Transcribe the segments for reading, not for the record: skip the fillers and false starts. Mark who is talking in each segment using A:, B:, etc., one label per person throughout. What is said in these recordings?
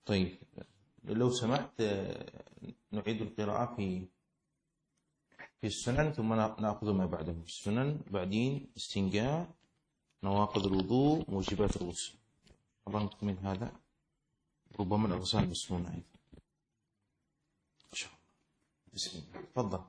A: طيب لو سمحت نعيد القراءة في السنن ثم نأخذ ما بعده في السنن، بعدين استنجاء، نواقض الوضوء، موجبات الغسل. طبعا نكمل هذا، ربما الأغسال مسنونة أيضا إن شاء الله. بسم الله، تفضل.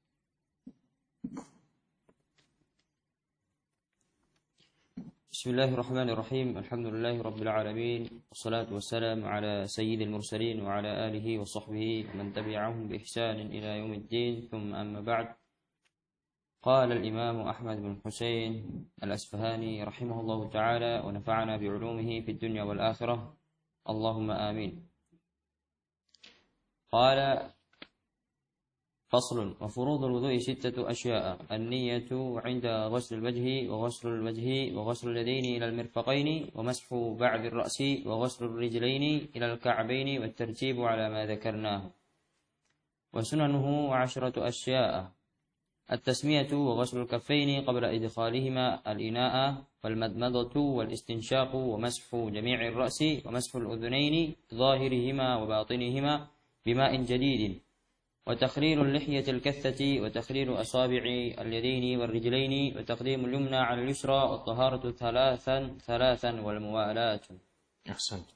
B: بسم الله الرحمن الرحيم. الحمد لله رب العالمين، والصلاة والسلام على سيد المرسلين وعلى آله وصحبه ومن تبعهم بإحسان إلى يوم الدين، ثم أما بعد. قال الإمام أحمد بن حسين الأسفهاني رحمه الله تعالى ونفعنا بعلومه في الدنيا والآخرة، اللهم آمين. قال: فصل: وفروض الوضوء 6 أشياء: النية عند غسل الوجه، وغسل الوجه وغسل اليدين إلى المرفقين، ومسح بعد الرأس، وغسل الرجلين إلى الكعبين، والترتيب على ما ذكرناه. وسننه 10 أشياء: التسمية وغسل الكفين قبل إدخالهما الإناء، والمضمضة والاستنشاق، ومسح جميع الرأس، ومسح الأذنين ظاهرهما وباطنهما بماء جديد، وتخرير اللحية الكثة، وتخرير أصابع اليدين والرجلين، وتقديم اليمنى على اليسرى، والطهارة ثلاثا والموالاة.
A: أحسنت.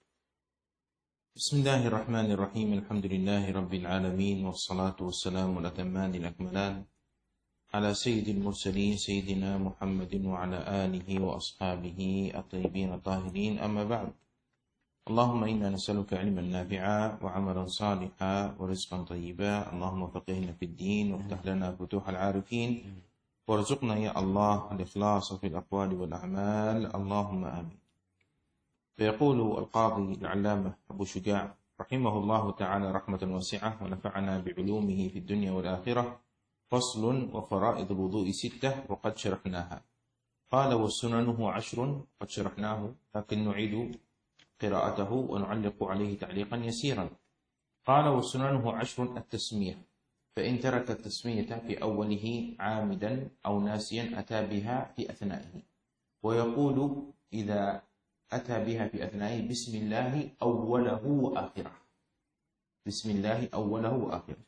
A: بسم الله الرحمن الرحيم. الحمد لله رب العالمين، والصلاة والسلام الأتمان الأكملان على سيد المرسلين سيدنا محمد وعلى آله وأصحابه الطيبين الطاهرين، أما بعد. اللهم إنا نسألك علما نافعا وعملا صالحا ورزقا طيبا. اللهم فقهنا في الدين، وافتح لنا فتوح العارفين، وارزقنا يا الله الإخلاص في الأقوال والأعمال، اللهم آمين. فيقول القاضي العلامة أبو شجاع رحمه الله تعالى رحمة واسعة ونفعنا بعلومه في الدنيا والآخرة: فصل: وفرائض الوضوء 6 وقد شرحناها. قال: وسننه 10 قد شرحناه، لكن نعيد قراءته ونعلق عليه تعليقا يسيرا. قال: وسننه 10: التسمية، فإن ترك التسمية في أوله عامدا أو ناسيا أتى بها في أثنائه، ويقول إذا أتى بها في أثنائه: بسم الله أوله وآخره، بسم الله أوله وآخره.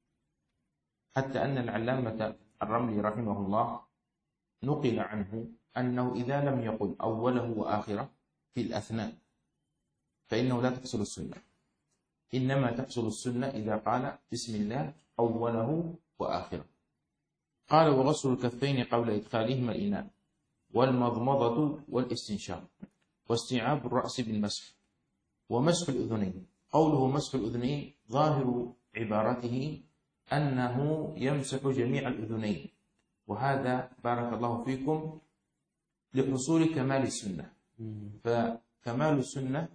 A: حتى أن العلامة الرملي رحمه الله نقل عنه أنه إذا لم يقل أوله وآخره في الأثناء فإنه لا تحصل السنة، إنما تحصل السنة إذا قال بسم الله أوله وآخره. قال: وغسل الكفين قبل إدخالهما الإناء، والمضمضة والاستنشاق، واستيعاب الرأس بالمسح، ومسح الأذنين. قوله مسح الأذنين ظاهر عبارته أنه يمسح جميع الأذنين، وهذا بارك الله فيكم لحصول كمال السنة، فكمال السنة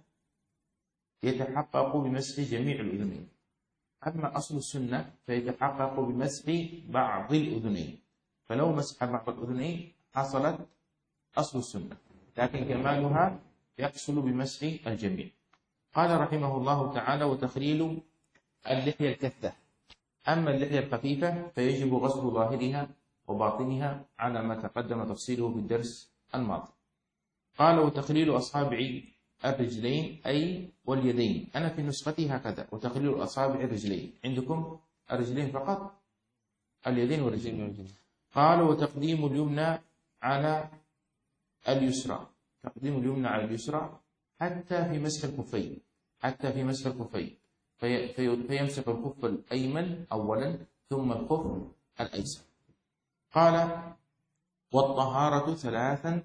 A: يتحقق بمسح جميع الأذنين، أما أصل السنة فيتحقق بمسح بعض الأذنين، فلو مسح بعض الأذنين حصلت أصل السنة، لكن كمالها يحصل بمسح الجميع. قال رحمه الله تعالى: وتخليل اللحية الكثة، أما اللحية الخفيفة فيجب غسل ظاهرها وباطنها على ما تقدم تفصيله في الدرس الماضي. قال: وتخليل أصابع الرجلين أي واليدين، أنا في نسختي هكذا: وتخليل أصابع الرجلين، عندكم الرجلين فقط، اليدين والرجلين. قال: وتقديم اليمنى على اليسرى، تقديم اليمنى على اليسرى حتى في مسح الخفين، حتى في مسح الخفين، فيمسح الخف الأيمن أولا ثم الخف الأيسر. قال: والطهارة ثلاثا.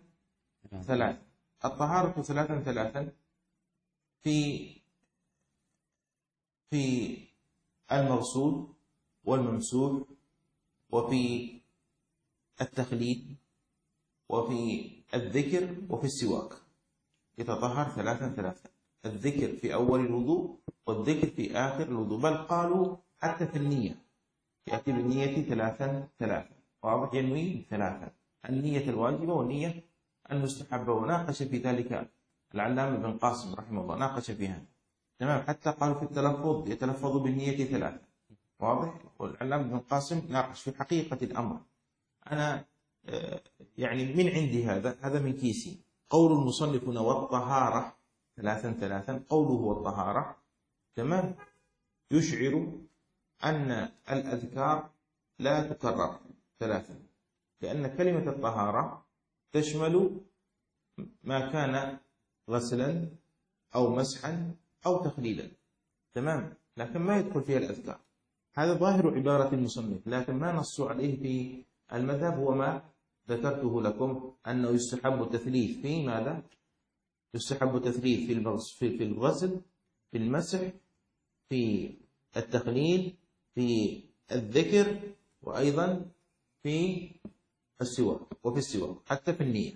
A: الطهارة ثلاثا في المغسول والممسوح، وفي التخليل، وفي الذكر، وفي السواك. يتطهر ثلاثا، الذكر في أول الوضوء والذكر في آخر الوضوء، بل قالوا حتى في النية يأتي بالنية ثلاثا، واضح، ينوي ثلاثا، النية الواجبة والنية المستحبة. وناقش في ذلك العلامة بن قاسم رحمه الله، ناقش فيها تمام، حتى قالوا في التلفظ يتلفظ بالنية 3، واضح. والعلامة بن قاسم ناقش في حقيقة الأمر. أنا يعني من عندي هذا من كيسي. قول المصنف: والطهارة ثلاثا ثلاثا. قوله والطهارة تمام يشعر أن الأذكار لا تكرر ثلاثا، لأن كلمة الطهارة تشمل ما كان غسلا أو مسحا أو تخليلا، تمام، لكن ما يدخل فيها الأذكار. هذا ظاهر عبارة المصنف، لكن ما نص عليه في المذهب هو ما ذكرته لكم، أنه يستحب التثليث في ماذا؟ يستحب التثليث في الغسل، في المسح، في التخليل، في الذكر، وأيضا في السواك، وفي السواك حتى في النية،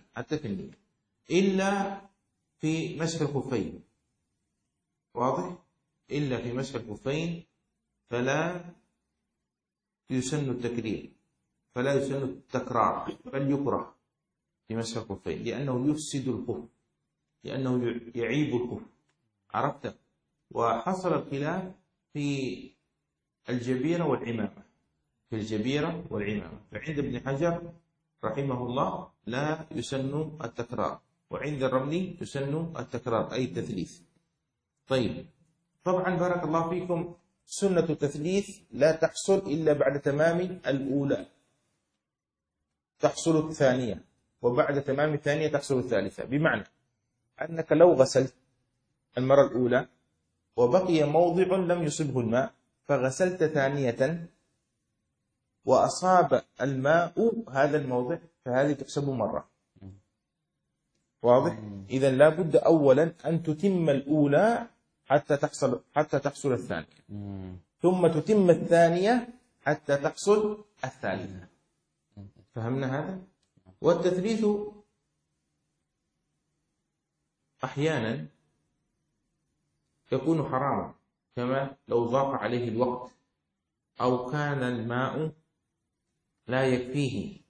A: إلا في مسح الخفين. واضح؟ إلا في مسح الخفين فلا يسن التكرير، فلا يسن التكرار، بل يكره في مسح الخفين، لأنه يفسد الخف، لأنه يعيب الخف. عرفت؟ وحصل الخلاف في الجبيرة والعمامة، في الجبيرة والعمامة، فعند ابن حجر رحمه الله لا يسن التكرار، وعند الرملي يسن التكرار أي التثليث. طيب، طبعا بارك الله فيكم، سنة التثليث لا تحصل إلا بعد تمام الأولى، تحصل الثانية، وبعد تمام الثانية تحصل الثالثة. بمعنى أنك لو غسلت المرة الأولى وبقي موضع لم يصبه الماء، فغسلت ثانية وأصاب الماء هذا الموضع، فهذه تحسب مرة. واضح؟ إذا لا بد أولا أن تتم الأولى حتى تحصل الثانية، ثم تتم الثانية حتى تحصل الثالثة. فهمنا هذا؟ والتثليث أحيانا يكون حراما، كما لو ضاق عليه الوقت أو كان الماء لا يكفيه.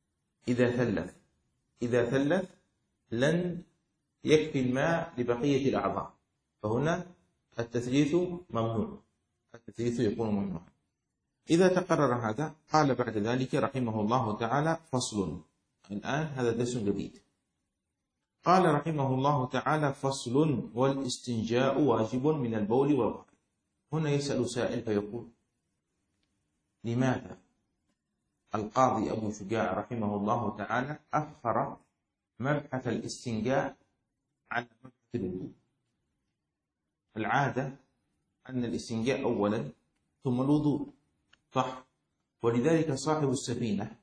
A: إذا ثلث لن يكفي الماء لبقية الأعضاء، فهنا التثليث ممنوع، التثليث يكون ممنوع. إذا تقرر هذا، قال بعد ذلك رحمه الله تعالى: فصل. الآن هذا درس جديد. قال رحمه الله تعالى: فصل: والاستنجاء واجب من البول والغائط. هنا يسأل سائل فيقول: لماذا القاضي أبو شجاع رحمه الله تعالى أخر مبحث الاستنجاء عن مبحث الوضوء؟ العادة أن الاستنجاء أولا ثم الوضوء، صح؟ ولذلك صاحب السفينة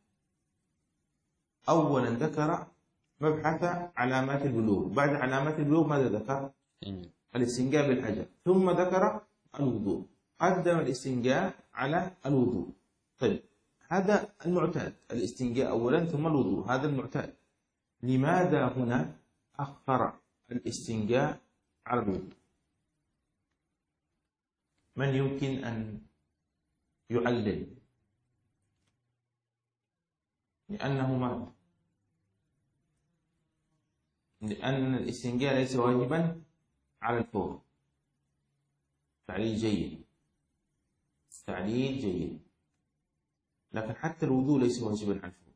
A: أولا ذكر مبحث علامات البلوغ، بعد علامات البلوغ ماذا ذكر؟ الاستنجاء بالحجر، ثم ذكر الوضوء، قدم الاستنجاء على الوضوء. طيب، هذا المعتاد، الاستنجاء أولا ثم الوضوء، هذا المعتاد. لماذا هنا أخر الاستنجاء على الوضوء؟ من يمكن أن يعلل؟ لأن الاستنجاء ليس واجبا على الفور. تعليل جيد، لكن حتى الوضوء ليس واجبا على الفور،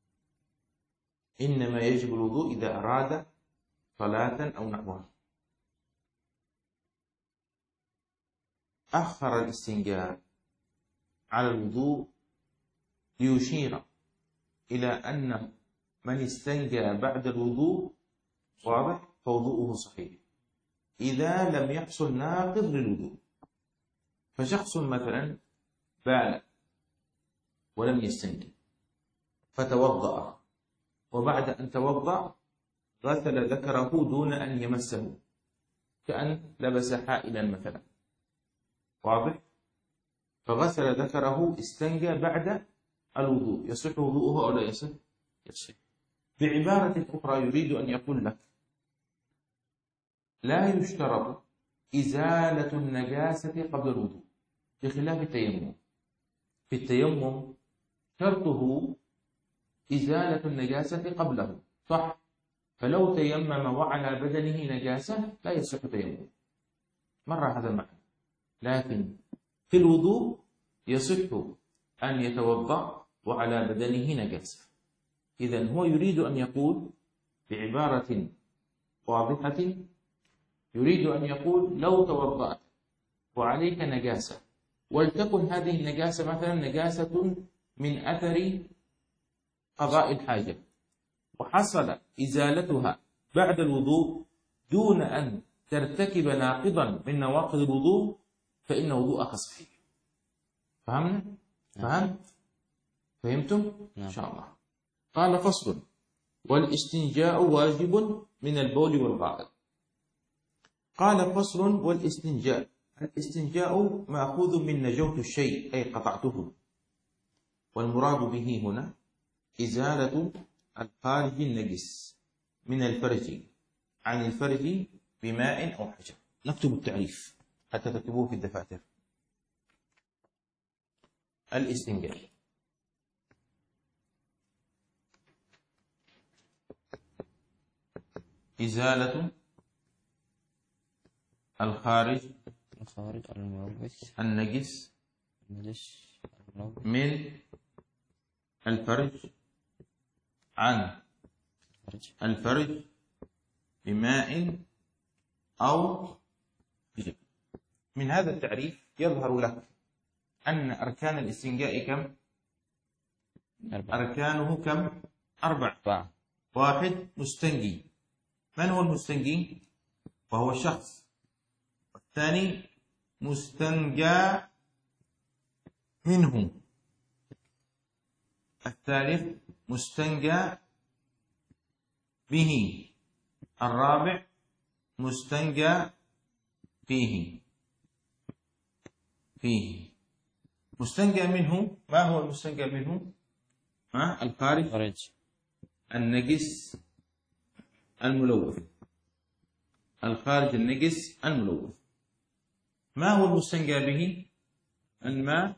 A: إنما يجب الوضوء إذا أراد صلاة أو نحوها. أخر الاستنجاء على الوضوء ليشير إلى أن من استنجى بعد الوضوء واضح فوضوءه صحيح إذا لم يحصل ناقض للوضوء. فشخص مثلا بال ولم يستنجي فتوضأ، وبعد أن توضأ غسل ذكره دون أن يمسه، كأن لبس حائلا مثلا، واضح؟ فغسل ذكره، استنجى بعد الوضوء، يصح وضوءه أو لا يصح؟ يصح. بعبارة أخرى يريد أن يقول لك: لا يشترط إزالة النجاسة قبل الوضوء، بخلاف التيمم. في التيمم شرطه إزالة النجاسة قبله، صح؟ فلو تيمم وعلى بدنه نجاسة لا يصح تيمم، مر هذا المعنى. لكن في الوضوء يصح أن يتوضأ وعلى بدنه نجاسة. إذن هو يريد أن يقول بعبارة واضحة يريد أن يقول لو توضأت وعليك نجاسة، ولتكن هذه النجاسة مثلا نجاسة من أثر قضاء الحاجة، وحصل إزالتها بعد الوضوء دون أن ترتكب ناقضا من نواقض الوضوء، فإن وضوءك صحيح. فهمنا؟ فهمتم؟ إن شاء الله. قال فصل: والاستنجاء واجب من البول والغائط. قال فصل: والاستنجاء، الاستنجاء مأخوذ من نجوت الشيء أي قطعته، والمراد به هنا إزالة الخارج النجس من الفرج عن الفرج بماء أو حجر. نكتب التعريف حتى تكتبوه في الدفاتر. الاستنجاء إزالة الخارج النجس من الفرج عن الفرج بماء أو حجر. من هذا التعريف يظهر لك أن أركان الاستنجاء كم؟ أركانه كم؟ 4. 1 مستنجي. من هو المستنجي؟ وهو الشخص. الثاني مستنجى منه. الثالث مستنجى به. الرابع مستنجى فيه. مستنجى منه. ما هو المستنجى منه؟ الخارج النجس الملوث. الخارج النجس الملوث. ما هو المستنجى به؟ الماء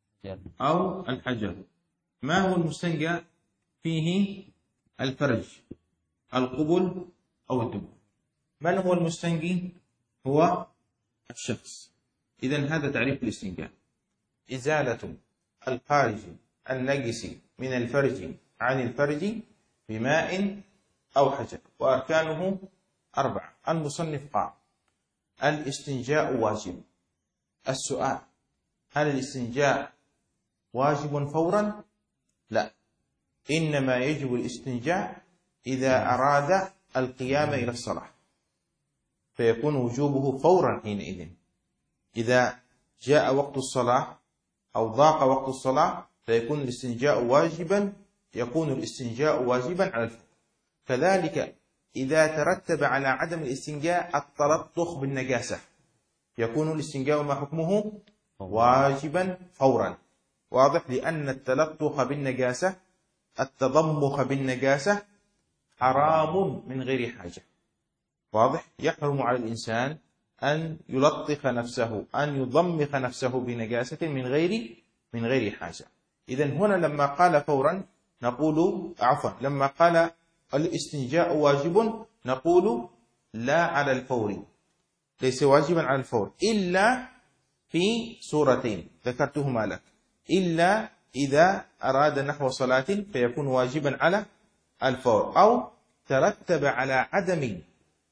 A: أو الحجر. ما هو المستنجى فيه؟ الفرج، القبل أو الدبر. من هو المستنجي؟ هو الشخص. إذن هذا تعريف الاستنجاء: إزالة الخارج النجس من الفرج عن الفرج بماء أو حجر، وأركانه 4. المصنف قال: الاستنجاء واجب. السؤال: هل الاستنجاء واجب فورا؟ لا، إنما يجب الاستنجاء إذا أراد القيام إلى الصلاة، فيكون وجوبه فورا حينئذ. إذا جاء وقت الصلاة أو ضاق وقت الصلاة فيكون الاستنجاء واجبا، يكون الاستنجاء واجبا على الفور. كذلك إذا ترتب على عدم الاستنجاء التلطخ بالنجاسة يكون الاستنجاء ما حكمه؟ واجبا فورا. واضح؟ لأن التلطخ بالنجاسة، التضمخ بالنجاسة حرام من غير حاجة. واضح؟ يحرم على الإنسان أن يلطخ نفسه، أن يضمخ نفسه بنجاسة من غير حاجة. إذن هنا لما قال فورا نقول لما قال الاستنجاء واجب نقول لا على الفور، ليس واجبا على الفور إلا في صورتين ذكرتهما لك: إلا إذا أراد نحو صلاة فيكون واجبا على الفور، أو ترتب على عدم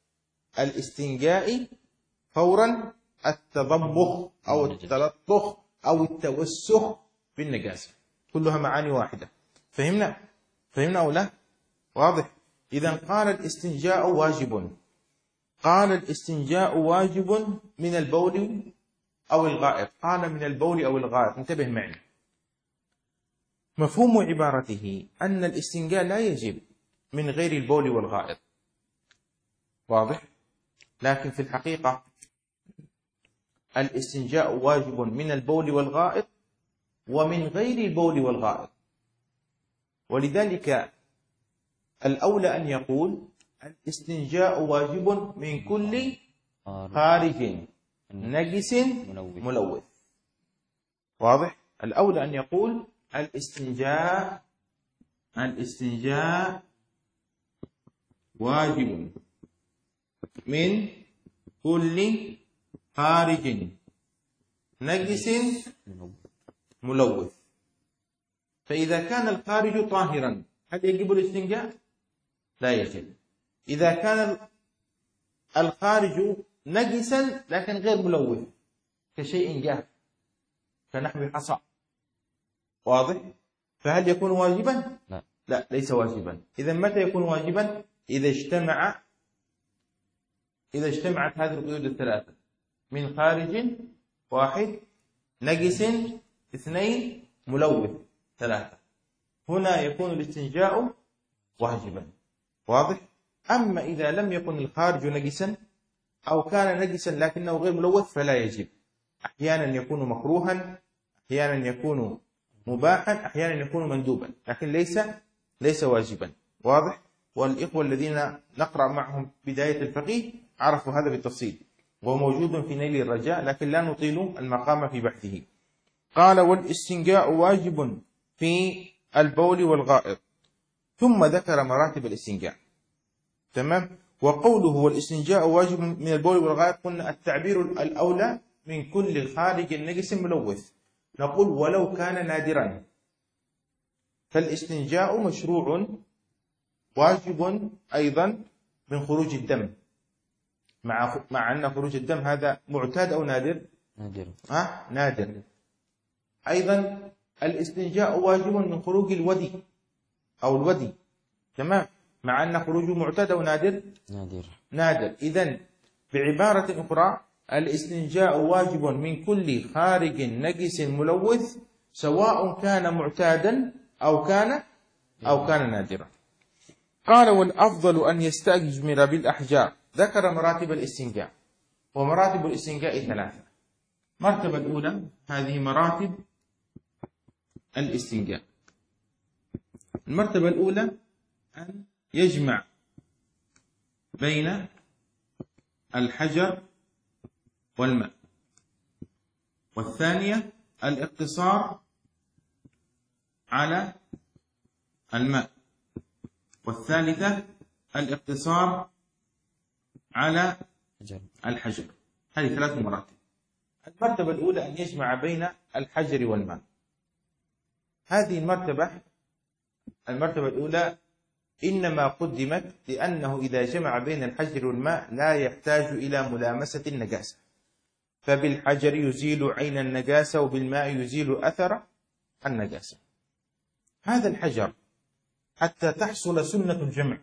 A: الاستنجاء فورا التضمخ أو التلطخ أو التوسخ بالنجاسة. كلها معاني واحدة. فهمنا أو لا؟ واضح؟ إذن قال الاستنجاء واجب. قال الاستنجاء واجب من البول أو الغائط. قال من البول أو الغائط. انتبه معي. مفهوم عبارته أن الاستنجاء لا يجب من غير البول والغائط. واضح؟ لكن في الحقيقة الاستنجاء واجب من البول والغائط ومن غير البول والغائط. ولذلك الأولى أن يقول الاستنجاء واجب من كل خارج نجس ملوث. واضح؟ الأولى أن يقول الاستنجاء واجب من كل خارج نجس ملوث. فإذا كان الخارج طاهرا هل يجب الاستنجاء؟ لا يجب. إذا كان الخارج نجسا لكن غير ملوث كشيء جاف كنحو الحصى، واضح؟ فهل يكون واجبا؟ لا ليس واجبا. إذا متى يكون واجبا؟ إذا اجتمعت هذه القيود الثلاثة من خارج واحد، نجس اثنين، ملوث ثلاثة، هنا يكون الاستنجاء واجبا، واضح؟ أما إذا لم يكن الخارج نجسا أو كان نجسا لكنه غير ملوث فلا يجب. أحيانا يكون مكروها، أحيانا يكون مباحا، أحيانا يكون مندوبا، لكن ليس واجبا، واضح؟ والإخوة الذين نقرأ معهم بداية الفقه عرفوا هذا بالتفصيل، وهو موجود في نيل الرجاء، لكن لا نطيل المقام في بحثه. قال: والاستنجاء واجب في البول والغائط. ثم ذكر مراتب الاستنجاء، تمام؟ وقوله والاستنجاء واجب من البول والغائط، قلنا التعبير الأولى من كل خارج نجس ملوث، نقول ولو كان نادرا، فالاستنجاء مشروع واجب أيضا من خروج الدم، مع أن خروج الدم هذا معتاد أو نادر؟ نادر. أيضا الاستنجاء واجب من خروج الودي أو الودي، تمام، مع أن خروجه معتاد أو نادر؟ نادر. إذن بعبارة أخرى الاستنجاء واجب من كل خارج نجس ملوث، سواء كان معتادا أو كان نادرا. قال: والأفضل أن يستجمر بالأحجار. ذكر مراتب الاستنجاء، ومراتب الاستنجاء ثلاثة. المرتبة الأولى، هذه مراتب الاستنجاء. المرتبة الأولى أن يجمع بين الحجر والماء، والثانية الاقتصار على الماء، والثالثة الاقتصار على الحجر. هذه ثلاث مراتب. المرتبة الأولى أن يجمع بين الحجر والماء. هذه المرتبة الأولى إنما قدمت لأنه إذا جمع بين الحجر والماء لا يحتاج إلى ملامسة النجاسة، فبالحجر يزيل عين النجاسة وبالماء يزيل أثر النجاسة. هذا الحجر حتى تحصل سنة الجمع،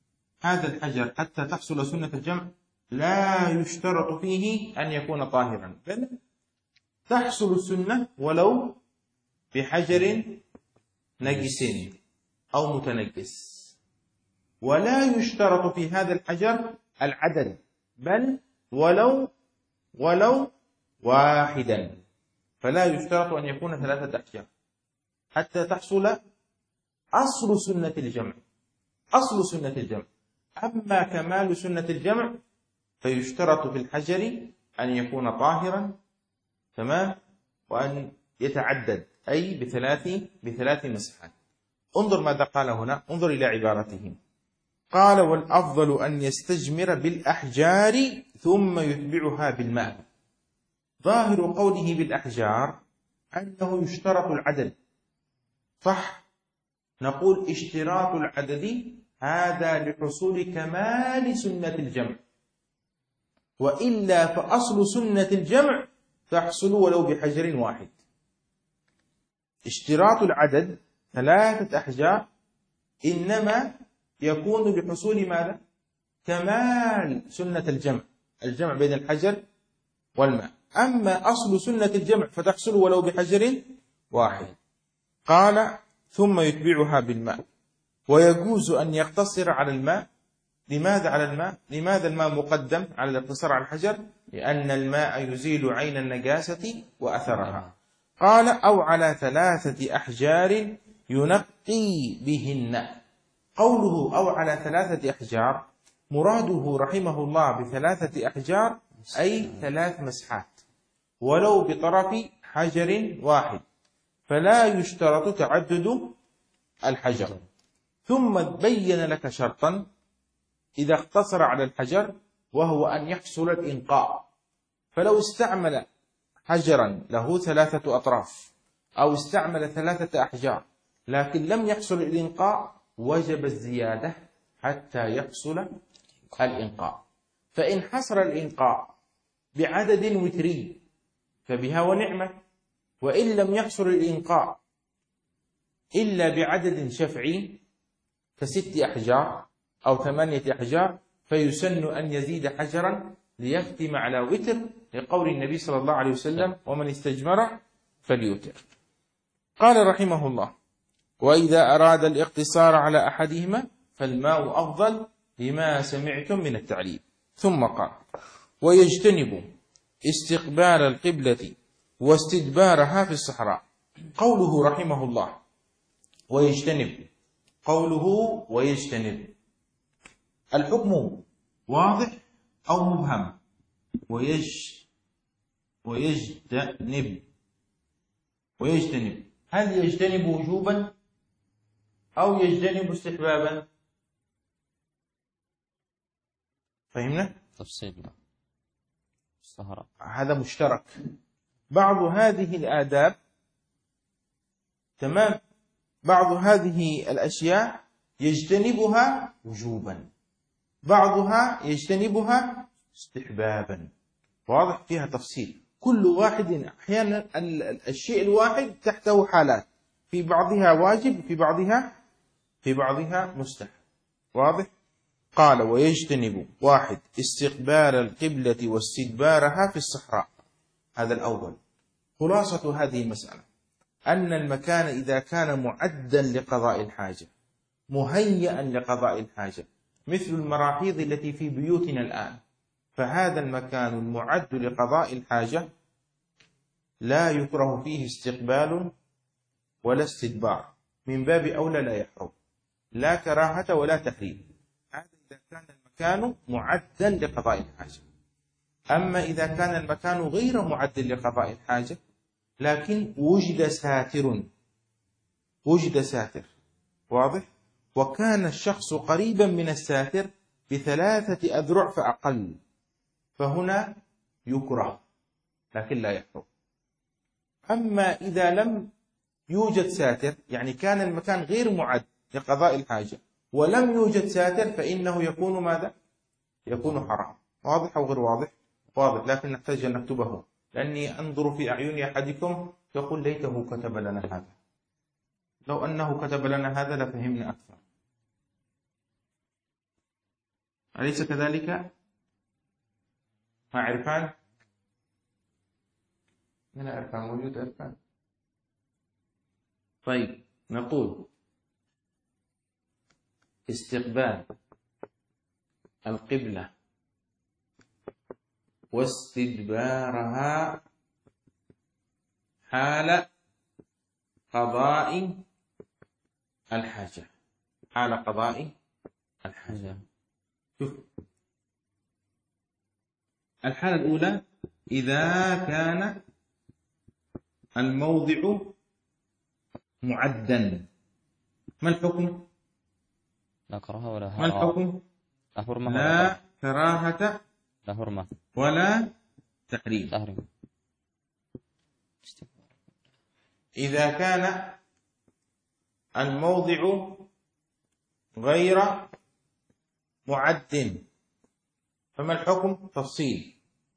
A: لا يشترط فيه أن يكون طاهرا، بل تحصل السنة ولو بحجر نجس أو متنجس، ولا يشترط في هذا الحجر العدد، بل ولو واحدا، فلا يشترط أن يكون 3 أحجار حتى تحصل أصل سنة الجمع. أما كمال سنة الجمع فيشترط في الحجر أن يكون طاهرا، تمام، وأن يتعدد، أي بثلاث مسحات. انظر ماذا قال هنا، انظر إلى عبارته. قال: والأفضل أن يستجمر بالأحجار ثم يتبعها بالماء. ظاهر قوله بالأحجار أنه يشترط العدد، صح؟ نقول اشتراط العدد هذا لحصول كمال سنة الجمع، وإلا فأصل سنة الجمع تحصل ولو بحجر واحد. اشتراط العدد 3 أحجار إنما يكون بحصول ماذا؟ كمال سنة الجمع بين الحجر والماء. أما أصل سنة الجمع فتحصل ولو بحجر واحد. قال: ثم يتبعها بالماء. ويجوز أن يقتصر على الماء. لماذا على الماء؟ لماذا الماء مقدم على الاقتصار على الحجر؟ لأن الماء يزيل عين النجاسة وأثرها. قال: أو على 3 أحجار ينقي بهن. قوله أو على 3 أحجار مراده رحمه الله ب3 أحجار أي 3 مسحات، ولو بطرف حجر واحد، فلا يشترط تعدد الحجر. ثم بين لك شرطا إذا اقتصر على الحجر، وهو أن يحصل الإنقاء. فلو استعمل حجرا له 3 أطراف أو استعمل 3 أحجار لكن لم يحصل الإنقاء، وجب الزيادة حتى يحصل الإنقاء. فإن حصر الإنقاء بعدد وتري فبها ونعمة، وإن لم يحصر الإنقاء إلا بعدد شفعي ك6 أحجار أو 8 أحجار فيسن أن يزيد حجرا ليختم على وتر، لقول النبي صلى الله عليه وسلم: ومن استجمر فليوتر. قال رحمه الله: وإذا أراد الاقتصار على أحدهما فالماء أفضل لما سمعتم من التعليل. ثم قال: ويجتنب استقبال القبلة واستدبارها في الصحراء. قوله رحمه الله ويجتنب، قوله ويجتنب، الحكم واضح أو مبهم؟ ويجتنب هل يجتنب وجوبا أو يجتنب استحبابا؟ فهمنا؟
B: تفصيل الصحراء
A: هذا مشترك. بعض هذه الآداب تمام، بعض هذه الأشياء يجتنبها وجوبا، بعضها يجتنبها استحبابا. واضح؟ فيها تفصيل. كل واحد أحيانا الشيء الواحد تحته حالات، في بعضها واجب في بعضها مستحب. واضح؟ قال: ويجتنب 1 استقبال القبلة واستدبارها في الصحراء. هذا الأول. خلاصة هذه المسألة أن المكان إذا كان معدا لقضاء الحاجة، مهيئا لقضاء الحاجة، مثل المراحيض التي في بيوتنا الآن، فهذا المكان المعد لقضاء الحاجة لا يكره فيه استقبال ولا استدبار، من باب أولى لا يحرم، لا كراهة ولا تحريم. هذا إذا كان المكان معدا لقضاء الحاجة. أما إذا كان المكان غير معد لقضاء الحاجة لكن وجد ساتر، واضح؟ وكان الشخص قريبا من الساتر ب3 أذرع فأقل، فهنا يكره لكن لا يحرم. أما إذا لم يوجد ساتر، يعني كان المكان غير معد لقضاء الحاجة ولم يوجد ساتر، فإنه يكون ماذا؟ يكون حرام. واضح أو غير واضح؟ واضح، لكن نحتاج أن نكتبه، لأني أنظر في أعين أحدكم يقول: ليته كتب لنا هذا. لو أنه كتب لنا هذا لفهمنا أكثر. أليس كذلك؟ ما عرفان؟ من عرفان؟ موجود عرفان؟ طيب، نقول: استقبال القبلة واستدبارها حال قضاء الحاجة. حال قضاء الحاجة. شوف، الحالة الأولى إذا كان الموضع معدا، ما الحكم؟
B: لا كراهة ولا
A: ما الحكم؟
B: لا حرمة
A: لا كراهة
B: لا حرمة
A: ولا تحريم. إذا كان الموضع غير معد فما الحكم؟ تفصيل.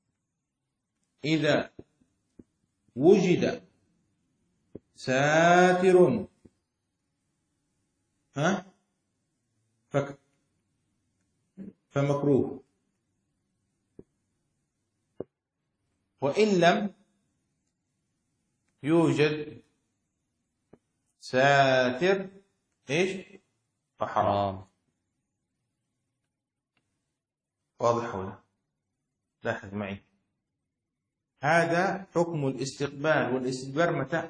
A: إذا وجد ساتر فمكروه، وإن لم يوجد ساتر إيش؟ فحرام. واضح ولا؟ لاحظ معي، هذا حكم الاستقبال والاستدبار متى؟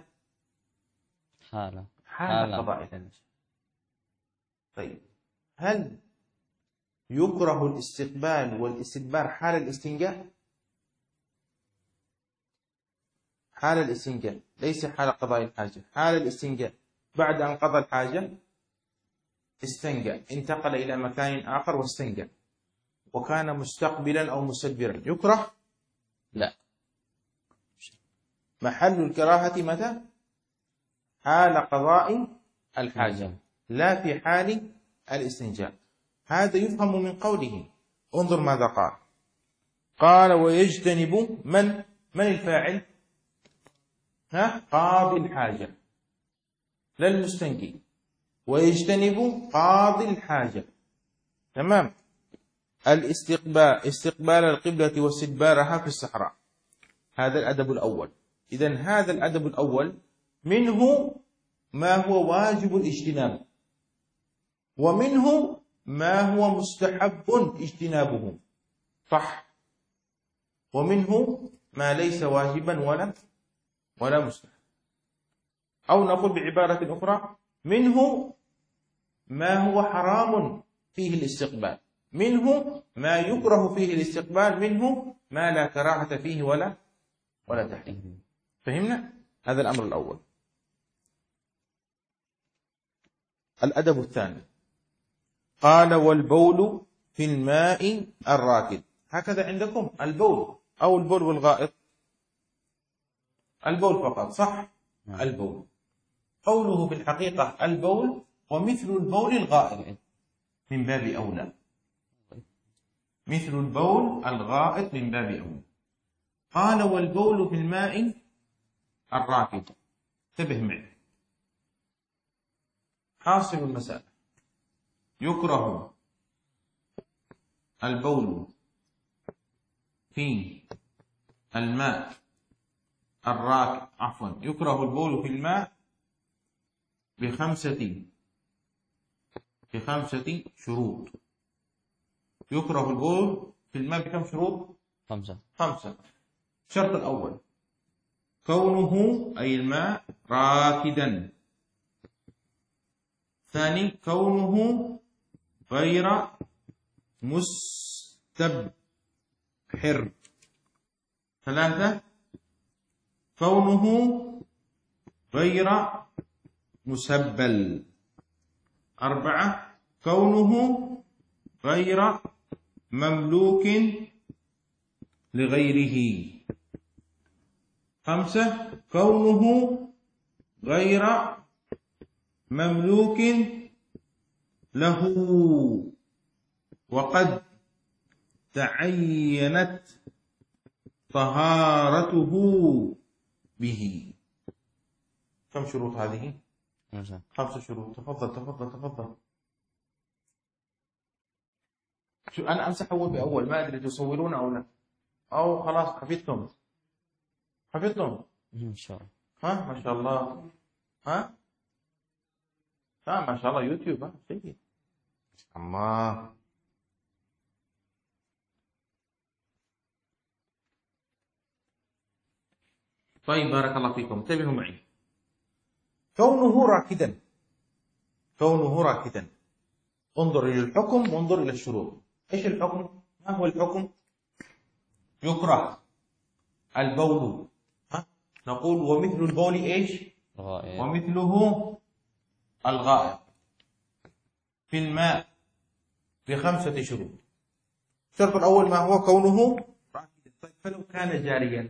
A: حال قضاء الحاجة. طيب، هل يكره الاستقبال والاستدبار حال الاستنجاء؟ حال الاستنجاء، ليس حال قضاء الحاجة. حال الاستنجاء بعد أن قضى الحاجة استنجى، انتقل إلى مكان آخر واستنجى، وكان مستقبلا أو مستدبرا، يكره؟ لا. محل الكراهة متى؟ حال قضاء الحاجة، لا في حال الاستنجاء. هذا يفهم من قوله. انظر ماذا قال: قال ويجتنب من الفاعل؟ قاضي الحاجة، لا المستنجي. ويجتنب قاضي الحاجة. تمام. استقبال القبلة واستدبارها في الصحراء. هذا الأدب الأول. إذن هذا الأدب الأول منه ما هو واجب الاجتناب، ومنه ما هو مستحب اجتنابه، صح، ومنه ما ليس واجبا ولا مستحب. أو نقول بعبارة أخرى، منه ما هو حرام فيه الاستقبال، منه ما يكره فيه الاستقبال، منه ما لا كراهة فيه ولا تحريم. فهمنا؟ هذا الأمر الأول. الأدب الثاني قال والبول في الماء الراكد. هكذا عندكم البول أو البول والغائط؟ البول فقط، صح؟ البول. قوله في الحقيقة البول ومثل البول الغائط من باب أولى، مثل البول الغائط من باب أولى. قال والبول في الماء الراكد. انتبه معي، حاصل المسألة يكره البول في الماء الراكد، يكره البول في الماء بخمسة شروط. يكره البول في الماء بكم شروط؟ 5. الشرط الأول كونه أي الماء راكدا. ثاني كونه غير مستبحر. 3 كونه غير مسبل. 4 كونه غير مملوك لغيره. 5 كونه غير مملوك له وقد تعينت طهارته به. كم شروط هذه؟ 5 شروط. تفضل. شو أنا أمسح أول بأول، ما أدري تصورون أو لا، أو خلاص حفظتم
B: إن شاء الله.
A: ما شاء الله. ما شاء الله يوتيوب جيد. الله. طيب بارك الله فيكم. انتبهوا معي. كونه راكدا. انظر إلى الحكم وانظر إلى الشروط. إيش الحكم؟ ما هو الحكم؟ يكره البول. نقول ومثل البول إيش؟
B: غائط.
A: ومثله الغائط في الماء ب5 شروط. الشرط الأول ما هو؟ كونه راكدا. طيب فلو كان جاريا؟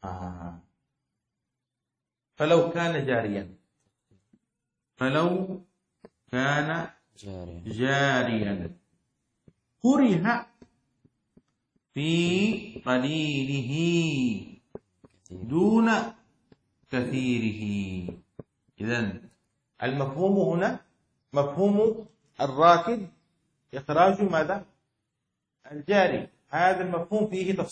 A: فلو كان جاريا كره في قليله دون كثيره. إذن المفهوم هنا مفهوم الراكد إخراج ماذا؟ الجاري. هذا المفهوم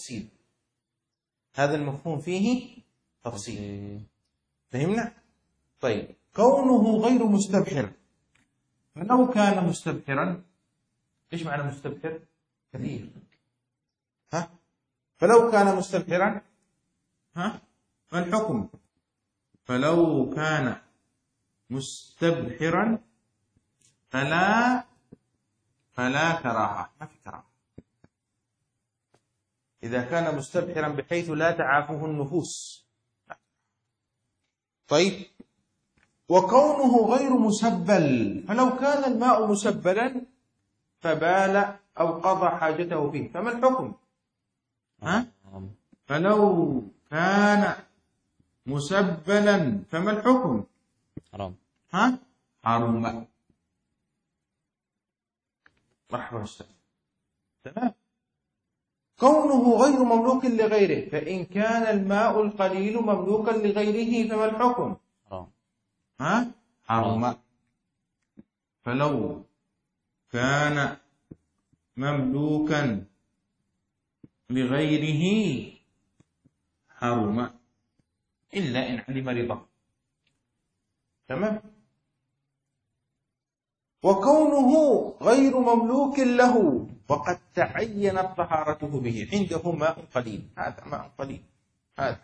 A: فيه تفصيل. فهمنا؟ طيب كونه غير مستبحر. فلو كان مستبحرا، إيش معنى مستبحر؟ كثير. فلو كان مستبحرا ما الحكم؟ فلو كان مستبحرا فلا كراهة. ما في كراهة إذا كان مستبحرا بحيث لا تعافه النفوس. طيب وكونه غير مسبل. فلو كان الماء مسبلا فبال أو قضى حاجته فيه، فما الحكم؟ فلو كان مسبلا فما الحكم؟
B: حرام.
A: حرم. مرحبا أستاذ. تمام. كونه غير مملوك لغيره، فإن كان الماء القليل مملوكا لغيره فما الحكم؟ حرم. فلو كان مملوكا لغيره حرم إلا إن علم رضاه. تمام. وكونه غير مملوك له وقد تعينت طهارته به، عنده ماء قليل، هذا ماء قليل هذا،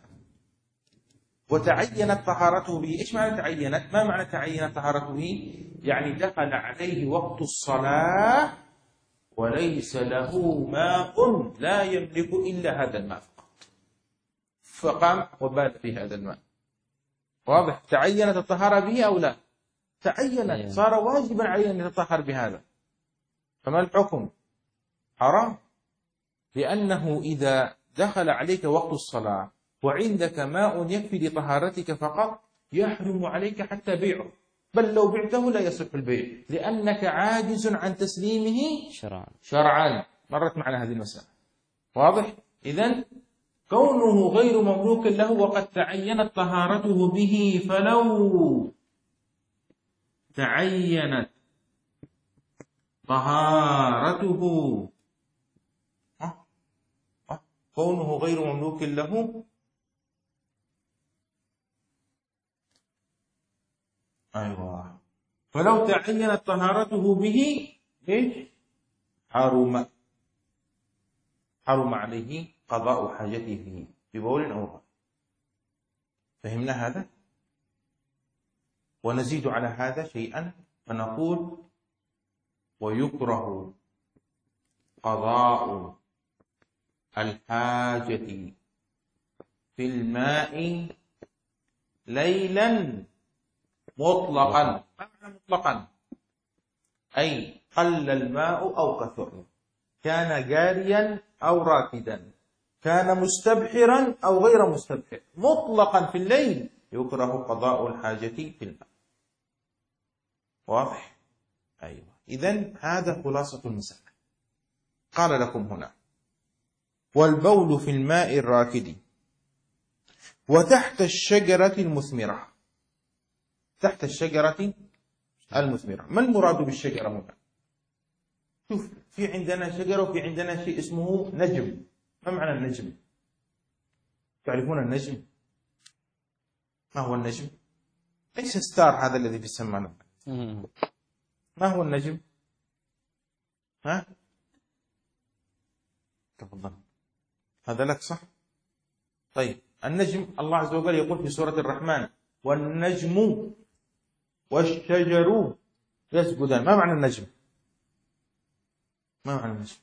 A: وتعينت طهارته به. إيش معنى تعينت؟ ما معنى تعينت طهارته به؟ يعني دخل عليه وقت الصلاة وليس له ماء، لا يملك إلا هذا الماء فقام وبال في هذا الماء. واضح؟ تعينت الطهارة به أو لا؟ تعينت، صار واجبا عليه أن يتطهر بهذا. فما الحكم؟ حرام، لأنه إذا دخل عليك وقت الصلاة وعندك ماء يكفي لطهارتك فقط يحرم عليك حتى بيعه، بل لو بعته لا يصح البيع لأنك عاجز عن تسليمه شرعا. مرت معنا هذه المسألة. واضح؟ إذن كونه غير مملوك له وقد تعينت طهارته به، فلو تعينت طهارته، كونه غير مملوك له، أيوة، فلو تعينت طهارته به حرم عليه قضاء حاجته ببول أو غائط. فهمنا هذا؟ ونزيد على هذا شيئا فنقول ويكره قضاء الحاجة في الماء ليلا مطلقا. مطلقا أي قل الماء أو كثر، كان جاريا أو راكدا، كان مستبحرا أو غير مستبحر، مطلقا في الليل يكره قضاء الحاجة في الماء. واضح؟ أيوة. إذن هذا خلاصة المسألة. قال لكم هنا والبول في الماء الراكد وتحت الشجرة المثمرة. تحت الشجرة المثمرة، ما المراد بالشجرة هنا؟ شوف، في عندنا شجرة وفي عندنا شيء اسمه نجم. ما معنى النجم؟ تعرفون النجم؟ ما هو النجم؟ ليس ستار هذا الذي في السماء. ما هو النجم؟ ها؟ تفضل، هذا لك صح؟ طيب، النجم الله عز وجل يقول في سورة الرحمن والنجم والشجر يسجدان. ما معنى النجم؟ ما معنى النجم؟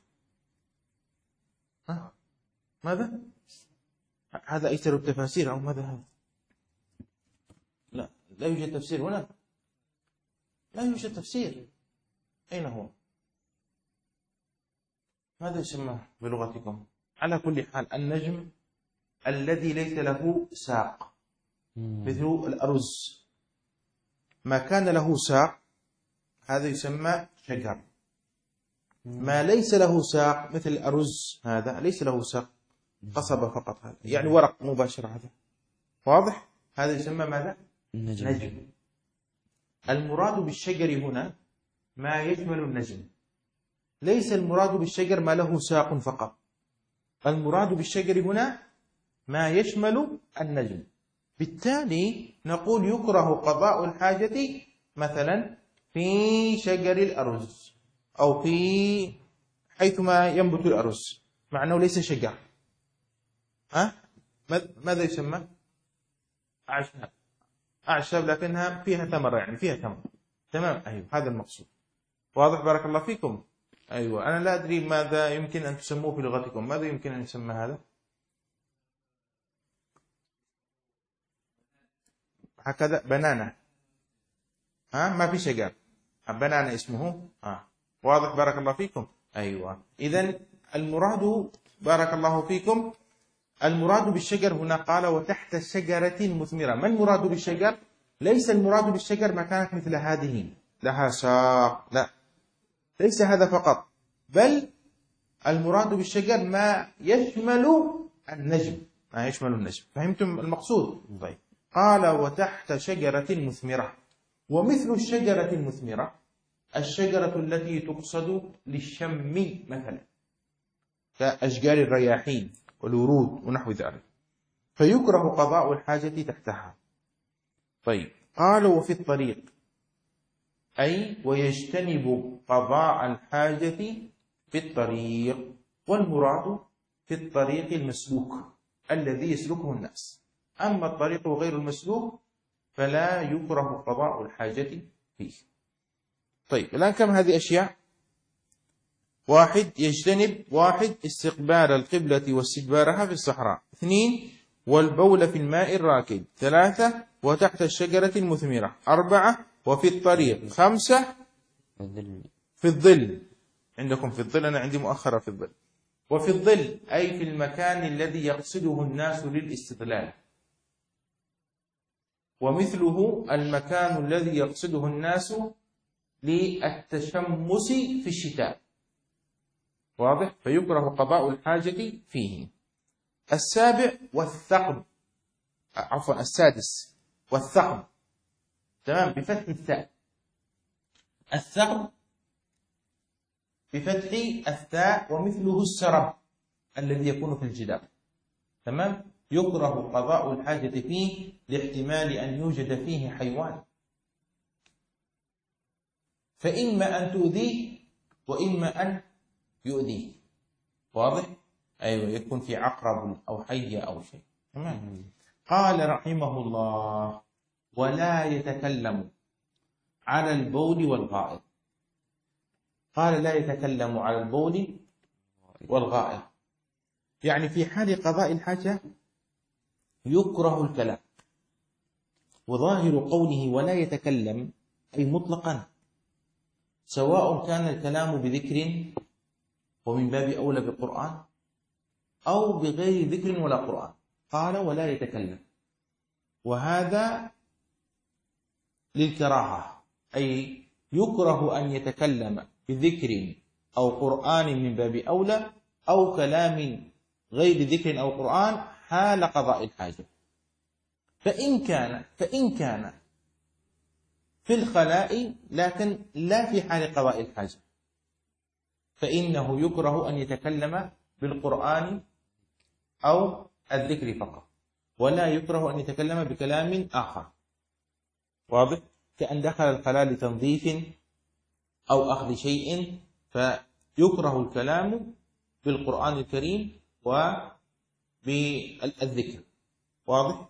A: ها؟ ماذا؟ هذا أيسر التفاسير أو ماذا هذا؟ لا يوجد تفسير هنا، لا يوجد تفسير. أين هو؟ ماذا يسمى بلغتكم؟ على كل حال النجم الذي ليس له ساق، مثل الأرز، ما كان له ساق هذا يسمى شجر. ما ليس له ساق مثل الأرز هذا ليس له ساق، قصبة فقط، هذا يعني ورق مباشرة. هذا واضح؟ هذا يسمى ماذا؟ نجم. المراد بالشجر هنا ما يشمل النجم، ليس المراد بالشجر ما له ساق فقط. المراد بالشجر هنا ما يشمل النجم. بالتالي نقول يكره قضاء الحاجة مثلا في شجر الأرز أو في حيثما ينبت الأرز، مع أنه ليس شجر. ماذا يسمى؟ أعشاب لكنها فيها ثمرة، يعني فيها ثمر. تمام، أيوه، هذا المقصود. واضح؟ بارك الله فيكم. أيوه، أنا لا أدري ماذا يمكن أن تسموه في لغتكم. ماذا يمكن أن يسمى هذا؟ هكذا بنانا. ما في شجر، بنانا اسمه. واضح؟ بارك الله فيكم. أيوه، إذن المراد بارك الله فيكم، المراد بالشجر هنا قال وتحت شجرة مثمرة. ما المراد بالشجر؟ ليس المراد بالشجر ما كانت مثل هذه لها ساق، لا، ليس هذا فقط، بل المراد بالشجر ما يشمل النجم، ما يشمل النجم. فهمتم المقصود؟ طيب. قال وتحت شجرة مثمرة. ومثل الشجرة المثمرة الشجرة التي تقصد للشم مثلا، كأشجار الرياحين والورود ونحو ذلك، فيكره قضاء الحاجة تحتها. طيب. قال وفي الطريق، أي ويجتنب قضاء الحاجة في الطريق، والمراد في الطريق المسلوك الذي يسلكه الناس. أما الطريق غير المسلوك فلا يكره قضاء الحاجة فيه. طيب الآن كم هذه أشياء؟ 1 يجتنب، 1 استقبال القبلة واستدبارها في الصحراء، 2 والبول في الماء الراكد، 3 وتحت الشجرة المثمرة، 4 وفي الطريق، 5 في الظل. عندكم في الظل، أنا عندي مؤخرة في الظل. وفي الظل أي في المكان الذي يقصده الناس للاستظلال، ومثله المكان الذي يقصده الناس للتشمس في الشتاء. واضح؟ فيكره قضاء الحاجة فيه. 7 والثقب، عفوا 6 والثقب، تمام، بفتح الثاء. الثقب بفتح الثاء، ومثله السرب الذي يكون في الجدار، تمام. يكره قضاء الحاجة فيه لاحتمال أن يوجد فيه حيوان، فإما أن تؤذيه وإما أن يؤذيه. واضح؟ أيوة، يكون في عقرب أو حية أو شيء، تمام. قال رحمه الله ولا يتكلم على البول والغائط. قال لا يتكلم على البول والغائط، يعني في حال قضاء الحاجة يكره الكلام. وظاهر قوله ولا يتكلم أي مطلقا، سواء كان الكلام بذكر ومن باب أولى بالقرآن أو بغير ذكر ولا قرآن. قال ولا يتكلم، وهذا للكراهة، أي يكره أن يتكلم بذكر أو قرآن من باب أولى، أو كلام غير ذكر أو قرآن حال قضاء الحاجة. فإن كان في الخلاء لكن لا في حال قضاء الحاجة، فإنه يكره أن يتكلم بالقرآن أو الذكر فقط، ولا يكره أن يتكلم بكلام آخر. واضح؟ كأن دخل الخلاء لتنظيف أو أخذ شيء، فيكره الكلام بالقرآن الكريم وبالذكر. واضح؟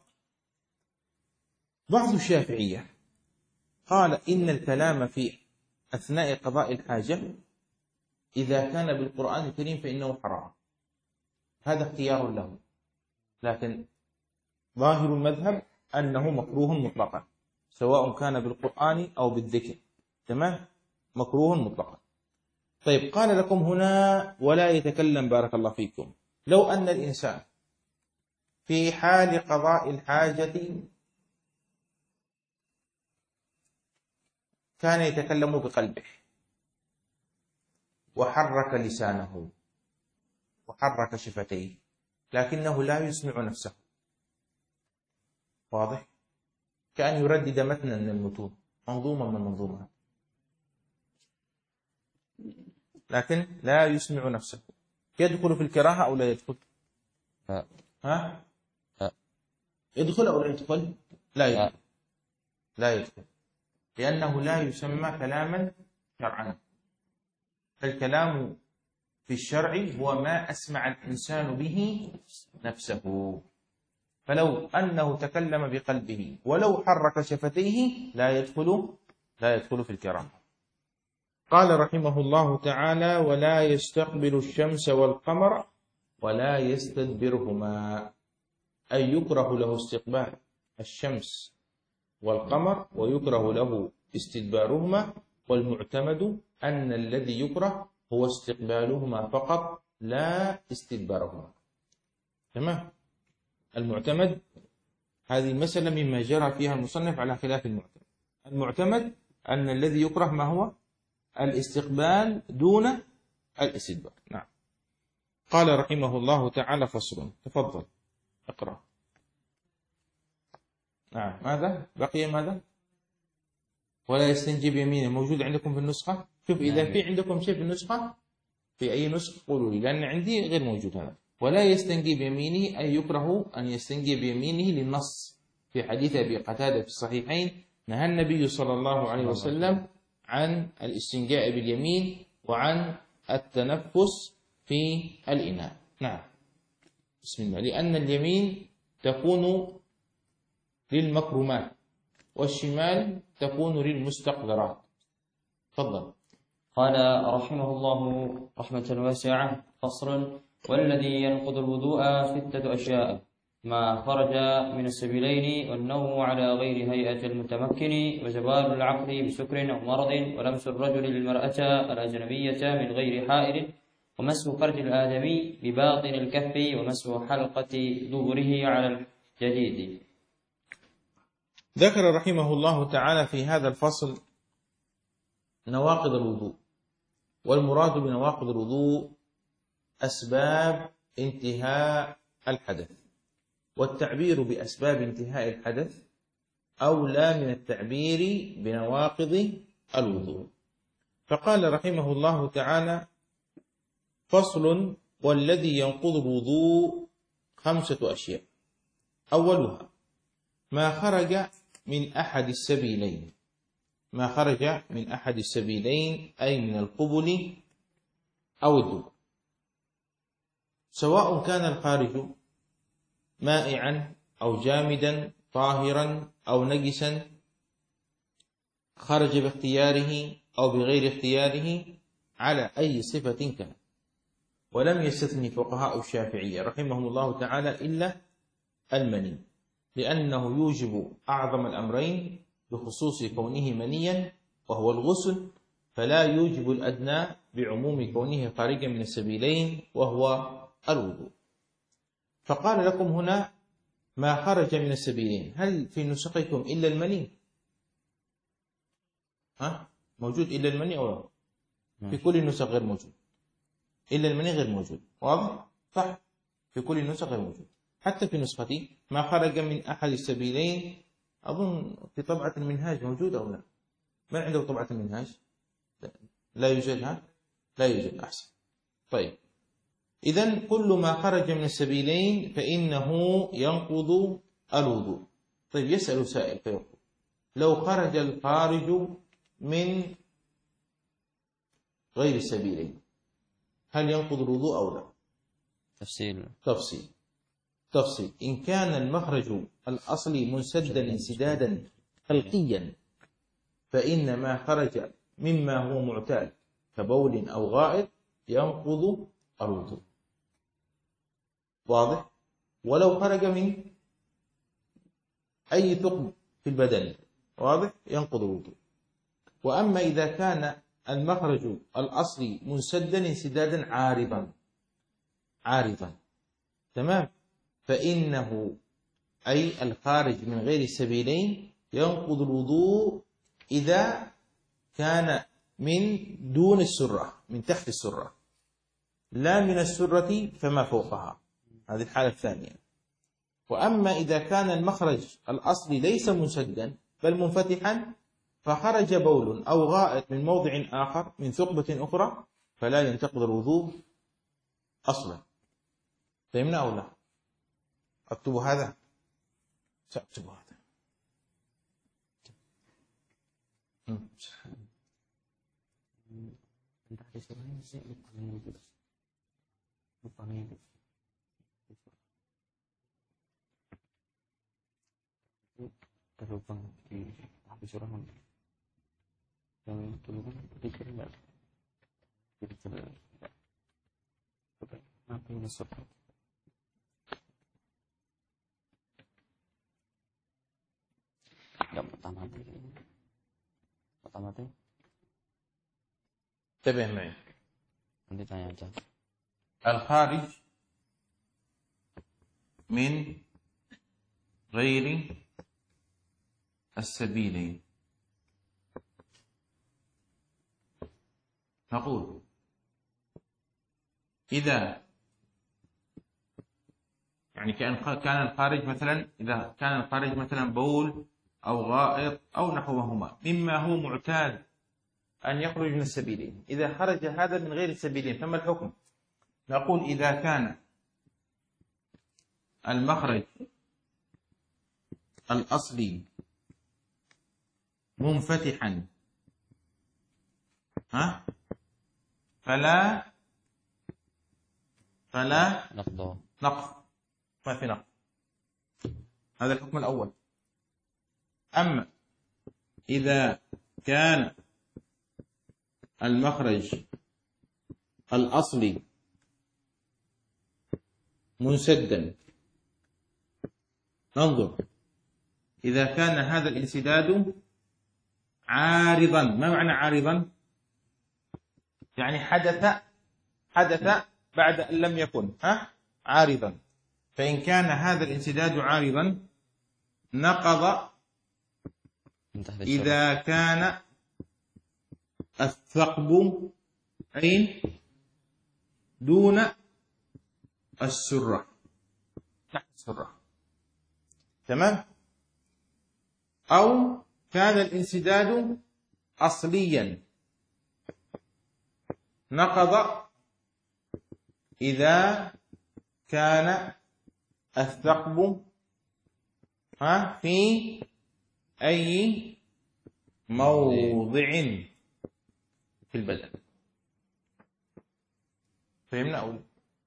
A: بعض الشافعية قال إن الكلام في أثناء قضاء الحاجة إذا كان بالقرآن الكريم فإنه حرام، هذا اختيار له، لكن ظاهر المذهب أنه مكروه مطلقا، سواء كان بالقرآن أو بالذكر، تمام، مكروه مطلقا. طيب، قال لكم هنا ولا يتكلم، بارك الله فيكم. لو أن الإنسان في حال قضاء الحاجة كان يتكلم بقلبه وحرك لسانه وحرك شفتيه، لكنه لا يسمع نفسه. واضح؟ كأن يردد متنا من المتون، منظومة من المنظومات، لكن لا يسمع نفسه. يدخل في الكراهة أو لا يدخل؟ ها؟ يدخل أو لا يدخل؟ لا يدخل، لا يدخل، لأنه لا يسمى كلاما شرعا. الكلام في الشرع هو ما أسمع الإنسان به نفسه، فلو أنه تكلم بقلبه ولو حرك شفتيه لا يدخل في الكراهة. قال رحمه الله تعالى ولا يستقبل الشمس والقمر ولا يستدبرهما، أي يكره له استقبال الشمس والقمر ويكره له استدبارهما، والمعتمد أن الذي يكره هو استقبالهما فقط لا استدبارهما. تمام؟ المعتمد، هذه المسألة مما جرى فيها المصنف على خلاف المعتمد. المعتمد أن الذي يكره ما هو الاستقبال دون الاستدبار. نعم. قال رحمه الله تعالى: فصل. تفضل اقرأ. نعم، ماذا بقي؟ ماذا؟ ولا يستنجي بيمينه، موجود عندكم في النسخة؟ شوف إذا
B: نعم.
A: في عندكم شيء في النسخة، في أي نسخة قولوا لي، لأن عندي غير موجود هذا. ولا يستنجي بيمينه أي يكره أن يستنجي بيمينه للنص في حديث أبي قتادة في الصحيحين: نهى النبي صلى الله عليه وسلم عن الاستنجاء باليمين وعن التنفس في الإناء. نعم، بسم الله. لأن اليمين تكون للمكرمات والشمال تكون للمستقذرات. تفضل.
B: قال رحمه الله رحمة واسعة: فصل. والذي ينقض الوضوء 6 أشياء: ما خرج من السبيلين، والنوم على غير هيئة المتمكن، وزوال العقل بسكر أو مرض، ولمس الرجل للمرأة الأجنبية من غير حائل، ومسح فرج الآدمي بباطن الكف، ومسح حلقة دبره على الجديد.
A: ذكر رحمه الله تعالى في هذا الفصل نواقض الوضوء، والمراد بنواقض الوضوء أسباب انتهاء الحدث، والتعبير بأسباب انتهاء الحدث أولى من التعبير بنواقض الوضوء. فقال رحمه الله تعالى: فصل. والذي ينقض الوضوء 5 أشياء: أولها ما خرج من أحد السبيلين. ما خرج من أحد السبيلين أي من القبل أو الدبر، سواء كان الخارج مائعا أو جامدا طاهرا أو نجسا، خرج باختياره أو بغير اختياره على أي صفة كان. ولم يستثني فقهاء الشافعية رحمهم الله تعالى إلا المني، لأنه يوجب أعظم الأمرين بخصوص كونه منيا وهو الغسل، فلا يوجب الأدنى بعموم كونه خارجا من السبيلين وهو الوضوء. فقال لكم هنا ما خرج من السبيلين. هل في نسختكم إلا المني؟ موجود إلا المني أو لا؟ في كل النسخ غير موجود، إلا المني غير موجود. واضح؟ صح، في كل النسخ غير موجود. حتى في نسختي ما خرج من أحد السبيلين، أظن في طبعة المنهاج موجود أو لا؟ من عنده طبعة المنهاج؟ لا يوجد. لا يوجد. أحسن. طيب، إذن كل ما خرج من السبيلين فإنه ينقض الوضوء. طيب، يسأل سائل فيقول: لو خرج الخارج من غير السبيلين هل ينقض الوضوء أو لا؟ تفصيل. إن كان المخرج الأصلي منسدا انسدادا خلقيا فإن ما خرج مما هو معتاد كبول أو غائط ينقض الوضوء. واضح؟ ولو خرج من أي ثقب في البدن، واضح، ينقض الوضوء. وأما إذا كان المخرج الأصلي منسدا انسدادا عارضا، تمام، فإنه أي الخارج من غير السبيلين ينقض الوضوء إذا كان من دون السرة، من تحت السرة، لا من السرة فما فوقها، هذه الحالة الثانية. وأما إذا كان المخرج الأصلي ليس منسدا بل منفتحا، فخرج بول أو غائط من موضع آخر من ثقبة أخرى، فلا ينتقض الوضوء أصلا. فهمنا أو لا؟ اكتبوا هذا، سأكتبوا هذا. انتبه معي. الخارج من غير السبيلين، نقول إذا يعني كان الخارج مثلا، إذا كان الخارج مثلا بول أو غائط أو نحوهما مما هو معتاد أن يخرج من السبيلين، إذا خرج هذا من غير السبيلين فما الحكم؟ نقول إذا كان المخرج الأصلي منفتحا فلا
B: نقض.
A: ما في نقض. هذا الحكم الأول. أما إذا كان المخرج الأصلي منسدا، ننظر إذا كان هذا الانسداد عارضا. ما معنى عارضا؟ يعني حدث بعد أن لم يكن عارضا. فإن كان هذا الانسداد عارضا نقض إذا كان الثقب أين دون السرة، تحت السرة، تمام؟ أو كان الانسداد أصليا نقض إذا كان الثقب في أي موضع في البدن. فهمنا أول؟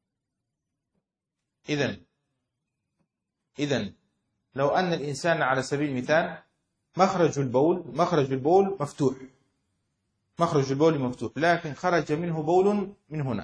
A: إذن لو أن الإنسان على سبيل المثال مخرج البول مفتوح، مخرج البول مفتوح، لكن خرج منه بول من هنا،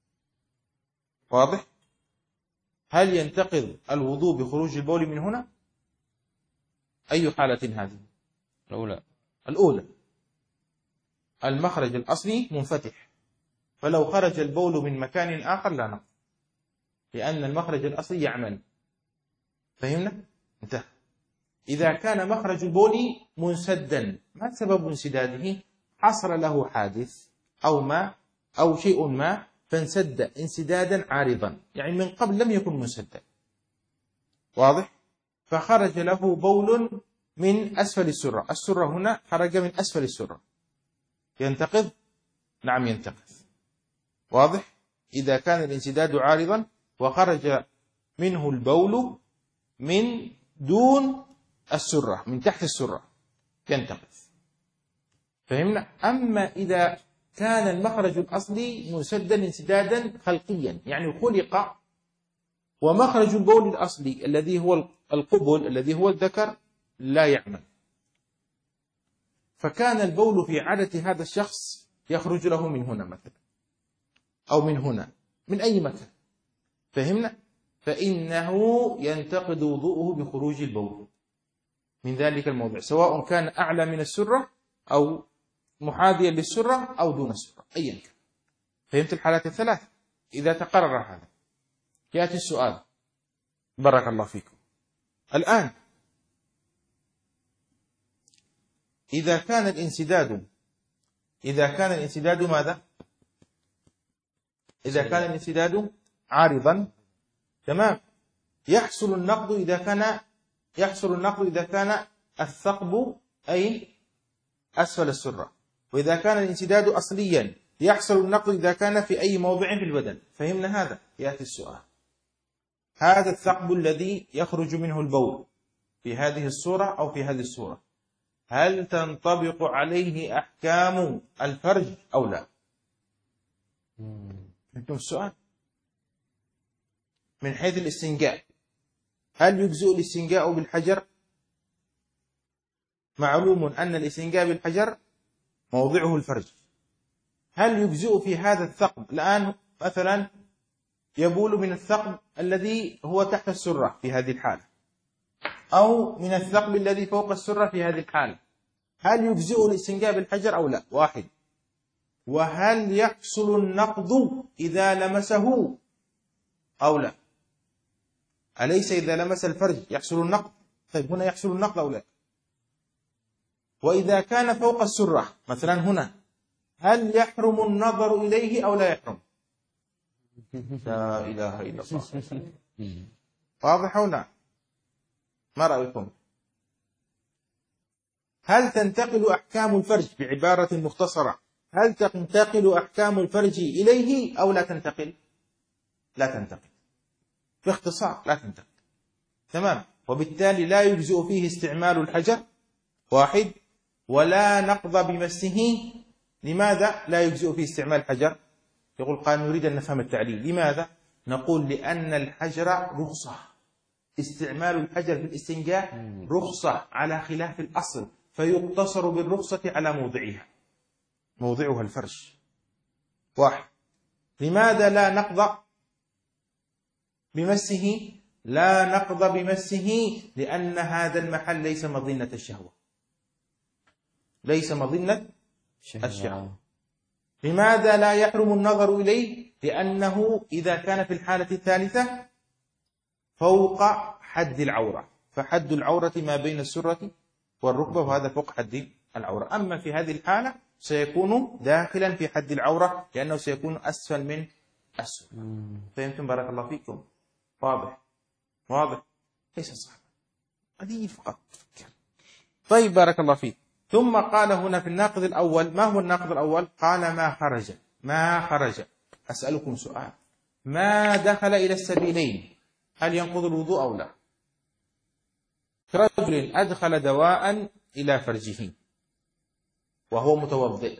A: واضح؟ هل ينتقض الوضوء بخروج البول من هنا؟ أي حالة هذه؟ الأولى. المخرج الأصلي منفتح، فلو خرج البول من مكان آخر لا نقض، لأن المخرج الأصلي يعمل. فهمنا؟ انتهى. إذا كان مخرج البول منسدا، ما سبب انسداده؟ حصل له حادث أو ما أو شيء ما فانسد انسدادا عارضا، يعني من قبل لم يكن منسدا، واضح؟ فخرج له بول من أسفل السرة، السرة هنا خرج من أسفل السرة، ينتقض؟ نعم ينتقض، واضح؟ إذا كان الانسداد عارضا وخرج منه البول من دون السرة، من تحت السرة، ينتقض. فهمنا؟ أما إذا كان المخرج الأصلي منسدا انسدادا خلقيا، يعني خلق ومخرج البول الأصلي الذي هو القبل الذي هو الذكر لا يعمل، فكان البول في عادة هذا الشخص يخرج له من هنا مثلا أو من هنا، من أي مكان، فهمنا؟ فإنه ينتقض وضوءه بخروج البول من ذلك الموضع، سواء كان أعلى من السرة أو محاذيا للسرة أو دون السرة، أيا كان. فهمت الحالات الثلاث؟ إذا تقرر هذا يأتي السؤال، بارك الله فيكم. الآن إذا كان الانسداد ماذا؟ إذا كان الانسداد عارضا، تمام، يحصل النقض إذا كان الثقب أي أسفل السرة، وإذا كان الانسداد أصليا يحصل النقض إذا كان في أي موضع في البدن. فهمنا هذا؟ يأتي السؤال، هذا الثقب الذي يخرج منه البول في هذه الصورة أو في هذه الصورة، هل تنطبق عليه أحكام الفرج أو لا؟ فهمتم السؤال؟ من حيث الاستنجاء، هل يجزئ الاستنجاء بالحجر؟ معلوم أن الاستنجاء بالحجر موضعه الفرج. هل يجزئ في هذا الثقب الآن مثلا يبول من الثقب الذي هو تحت السرة في هذه الحالة، أو من الثقب الذي فوق السرة في هذه الحالة، هل يجزئ الاستنجاء بالحجر أو لا؟ واحد. وهل يحصل النقض إذا لمسه أو لا؟ أليس إذا لمس الفرج يحصل النقض؟ طيب هنا يحصل النقض أو لا؟ وإذا كان فوق السرة مثلا هنا، هل يحرم النظر إليه أو لا يحرم؟ لا إله إلا الله. واضح أو لا؟ ما رأيكم؟ هل تنتقل أحكام الفرج بعبارة مختصرة؟ هل تنتقل أحكام الفرج إليه أو لا تنتقل؟ لا تنتقل. باختصار لا تنتقل. تمام. وبالتالي لا يجزئ فيه استعمال الحجر واحد، ولا نقض بمسه. لماذا لا يجزئ فيه استعمال الحجر؟ يقول قال نريد أن نفهم التعليل. لماذا؟ نقول لأن الحجر رخصة. استعمال الحجر في الاستنجاء رخصة على خلاف الأصل، فيقتصر بالرخصة على موضعها. موضعها الفرج. واحد. لماذا لا نقض بمسه؟ لا نقض بمسه لأن هذا المحل ليس مظنة الشهوة. ليس مظنة الشهوة. لماذا لا يحرم النظر إليه؟ لأنه إذا كان في الحالة الثالثة فوق حد العورة، فحد العورة ما بين السرة والركبة، وهذا فوق حد العورة. أما في هذه الحالة سيكون داخلا في حد العورة، لأنه سيكون أسفل من السرة. فهمتم؟ بارك الله فيكم. واضح؟ واضح؟ ليس صح. قليل فقط. طيب بارك الله فيك. ثم قال هنا في الناقض الأول. ما هو الناقض الأول؟ قال ما خرج. ما خرج. أسألكم سؤال. ما دخل إلى السبيلين هل ينقض الوضوء أو لا؟ رجل أدخل دواء إلى فرجه وهو متوضئ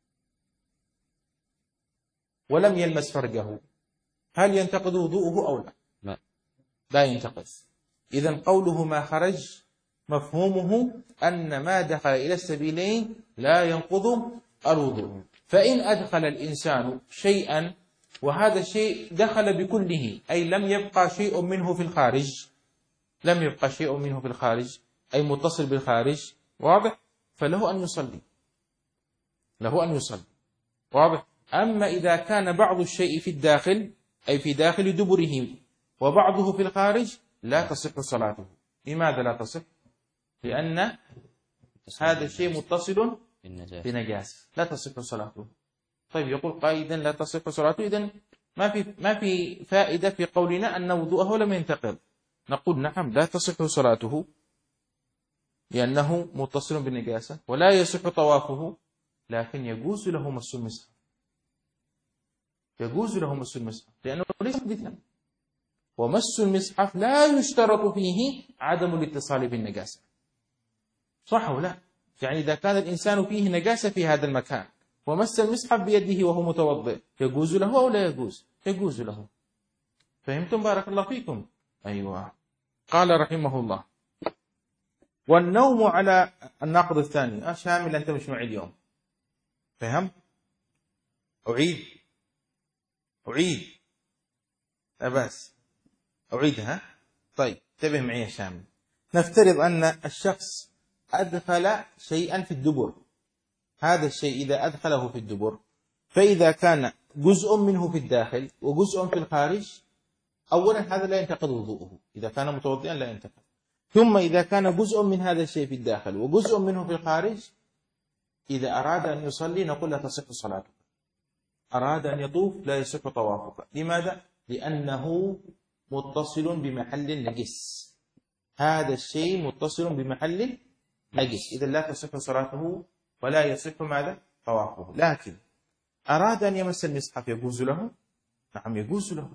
A: ولم يلمس فرجه، هل ينتقض وضوءه أو لا؟ لا ينتقض. إذن قوله ما خرج مفهومه أن ما دخل إلى السبيلين لا ينقض الوضوء. فإن أدخل الإنسان شيئا وهذا الشيء دخل بكله، أي لم يبقى شيء منه في الخارج، لم يبقى شيء منه في الخارج، أي متصل بالخارج، واضح؟ فله أن يصلي، له أن يصلي، واضح؟ أما إذا كان بعض الشيء في الداخل، أي في داخل دبره، وبعضه في الخارج، لا تصح صلاته. لماذا لا تصح؟ لأن هذا الشيء متصل بنجاسة، لا تصح صلاته. طيب يقول قائدا لا تصح صلاته، إذن ما في فائدة في قولنا أن وضوءه لم ينتقض. نقول نعم لا تصح صلاته لأنه متصل بالنجاسة، ولا يصح طوافه، لكن يجوز له مس المصحف. يجوز له مس المصحف لأنه ليس محدثا، ومس المصحف لا يشترط فيه عدم الاتصال بالنجاسة. صح ولا؟ يعني إذا كان الإنسان فيه نجاسة في هذا المكان ومس المصحف بيده وهو متوضئ، يجوز له أو لا يجوز؟ يجوز له. فهمتم؟ بارك الله فيكم. أيوة. قال رحمه الله والنوم على الناقض الثاني. شامل أنت مش معي اليوم، فهم؟ أعيد لا بأس أعيدها. طيب انتبه معي يا شامل. نفترض أن الشخص أدخل شيئا في الدبر. هذا الشيء إذا أدخله في الدبر، فإذا كان جزء منه في الداخل وجزء في الخارج، أولا هذا لا ينتقض وضوءه إذا كان متوضئا، لا ينتقض. ثم إذا كان جزء من هذا الشيء في الداخل وجزء منه في الخارج، إذا أراد أن يصلي نقول لا تصح صلاته. أراد أن يطوف لا يصح طوافك. لماذا؟ لأنه متصل بمحل نجس. هذا الشيء متصل بمحل نجس، إذا لا تصح صلاته ولا يصح ماذا؟ طوافه. لكن أراد أن يمس المصحف يجوز له؟ نعم يجوز له،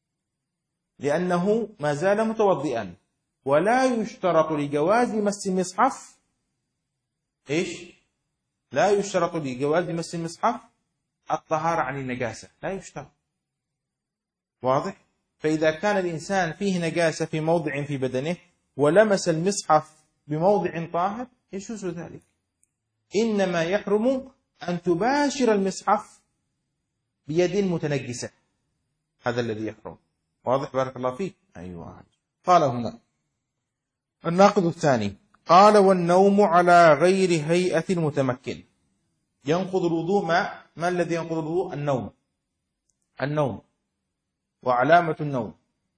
A: لأنه ما زال متوضئا. ولا يشترط لجواز مس المصحف إيش؟ لا يشترط لجواز مس المصحف الطهارة عن النجاسة، لا يشترط. واضح؟ فإذا كان الإنسان فيه نجاسة في موضع في بدنه ولمس المصحف بموضع طاهر يجوز ذلك. إنما يحرم أن تباشر المصحف بيد متنجسة، هذا الذي يحرم. واضح؟ بارك الله فيك. أيوة. قال هنا الناقض الثاني. قال والنوم على غير هيئة المتمكن ينقض الوضوء. ما الذي ينقض الوضوء؟ النوم. وعلامة النوم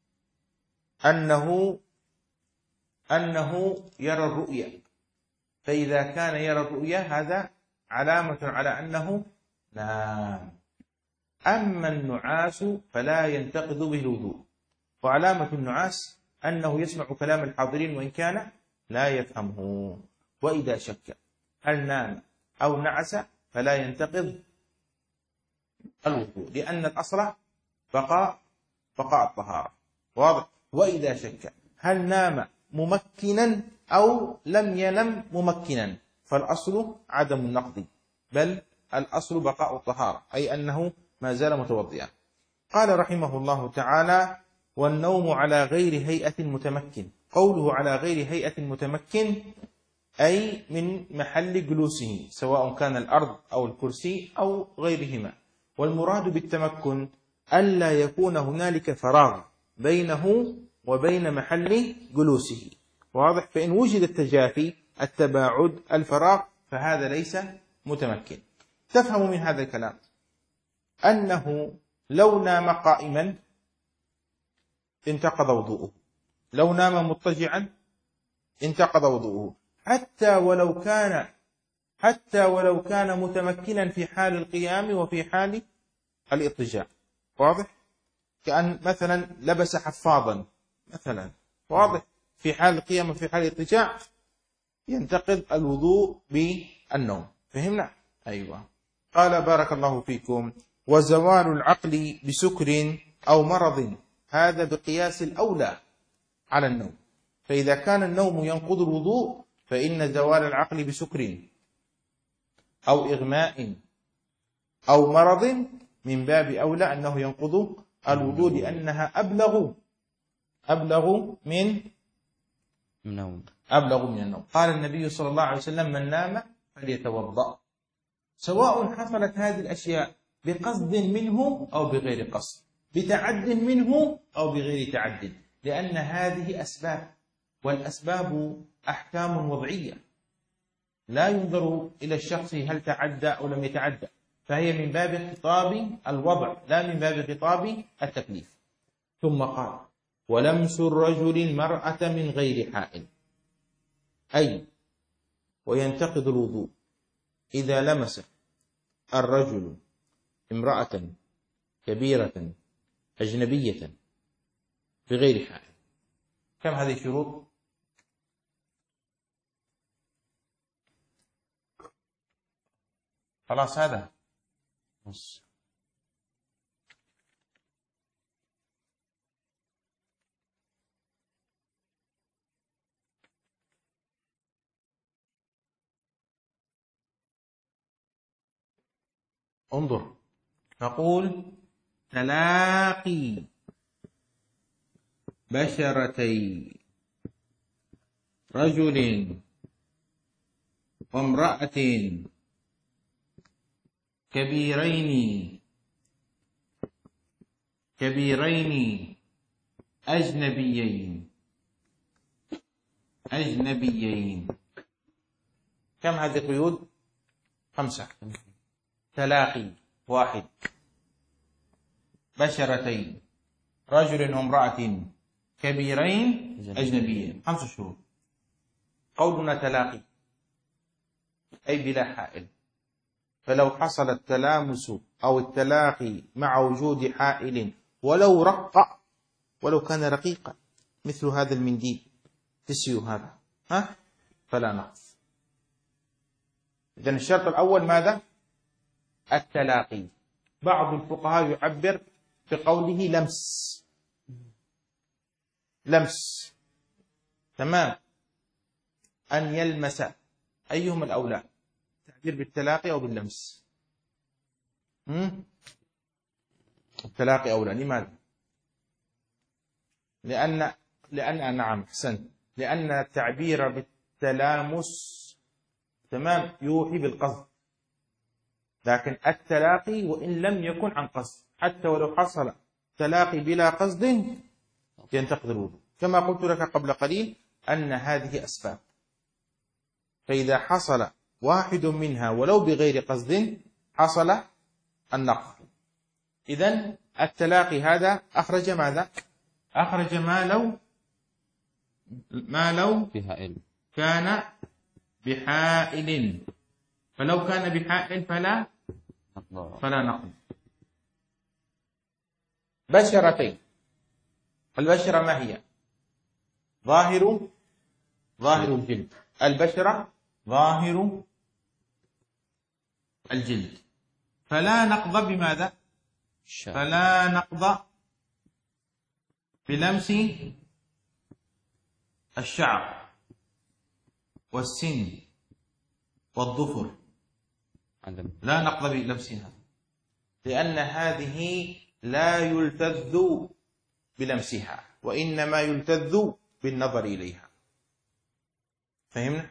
A: أنه يرى الرؤيا، فإذا كان يرى الرؤيا هذا علامة على أنه نام. أما النعاس فلا ينتقض به الوضوء. وعلامة النعاس أنه يسمع كلام الحاضرين وإن كان لا يفهمه. وإذا شك هل نام أو نعس فلا ينتقض الوضوء، لأن الأصل بقاء الطهارة. واضح؟ وإذا شك هل نام ممكنا أو لم ينم ممكنا فالأصل عدم النقض، بل الأصل بقاء الطهارة، أي أنه ما زال متوضئا. قال رحمه الله تعالى: والنوم على غير هيئة متمكن. قوله على غير هيئة متمكن أي من محل جلوسه، سواء كان الأرض أو الكرسي أو غيرهما. والمراد بالتمكن ألا يكون هنالك فراغ بينه وبين محل جلوسه. واضح؟ فإن وجد التجافي، التباعد، الفراغ، فهذا ليس متمكن. تفهم من هذا الكلام أنه لو نام قائما انتقض وضوءه، لو نام مضطجعا انتقض وضوءه، حتى ولو كان متمكنا في حال القيام وفي حال الاضطجاع. واضح؟ كأن مثلا لبس حفاظا مثلا، واضح، في حال القيام وفي حال الاضطجاع ينتقض الوضوء بالنوم. فهمنا؟ أيوة. قال: بارك الله فيكم: وزوال العقل بسكر أو مرض، هذا بقياس الأولى على النوم. فإذا كان النوم ينقض الوضوء فإن زوال العقل بسكر أو إغماء أو مرض من باب أولى أنه ينقض الوضوء، لأنها أبلغ من النوم. قال النبي صلى الله عليه وسلم: من نام فليتوضأ، سواء حصلت هذه الأشياء بقصد منه أو بغير قصد، بتعد منه أو بغير تعد، لأن هذه أسباب، والأسباب أحكام وضعية، لا ينظر إلى الشخص هل تعدى أو لم يتعدى، فهي من باب خطاب الوضع لا من باب خطاب التكليف. ثم قال: ولمس الرجل المرأة من غير حائل، أي وينتقض الوضوء إذا لمس الرجل امرأة كبيرة أجنبية بغير حائل. كم هذه الشروط؟ خلاص هذا انظر، نقول: تلاقي بشرتي رجل وامرأة كبيرين أجنبيين. كم هذه القيود؟ 5. تلاقي 1، بشرتين رجل وامرأة كبيرين أجنبيين، 5 شروط. قولنا تلاقي أي بلا حائل، فلو حصل التلامس أو التلاقي مع وجود حائل ولو رق، ولو كان رقيقا مثل هذا المنديل تسيو هذا فلا نقص. إذن الشرط الأول ماذا؟ التلاقي. بعض الفقهاء يعبر بقوله لمس، تمام، أن يلمس، أيهما الأولى؟ تعبير بالتلاقي أو باللمس؟ التلاقي أولى. لماذا؟ لأن نعم أحسنت، لأن التعبير بالتلامس تمام يوحي بالقصد، لكن التلاقي وإن لم يكن عن قصد، حتى ولو حصل تلاقي بلا قصد ينتقض الوضوء، كما قلت لك قبل قليل أن هذه أسباب، فإذا حصل واحد منها ولو بغير قصد حصل النقض. إذن التلاقي هذا أخرج ماذا؟ أخرج ما لو كان بحائل، فلو كان بحائل فلا نقض. بشرتين، البشرة ما هي؟ ظاهر الجلد. البشرة ظاهر الجلد. فلا نقض بماذا؟ فلا نقض بلمس الشعر والسن والظفر، لا نقض بلمسها، لأن هذه لا يلتذ بلمسها، وإنما يلتذ بالنظر إليها. فهمنا؟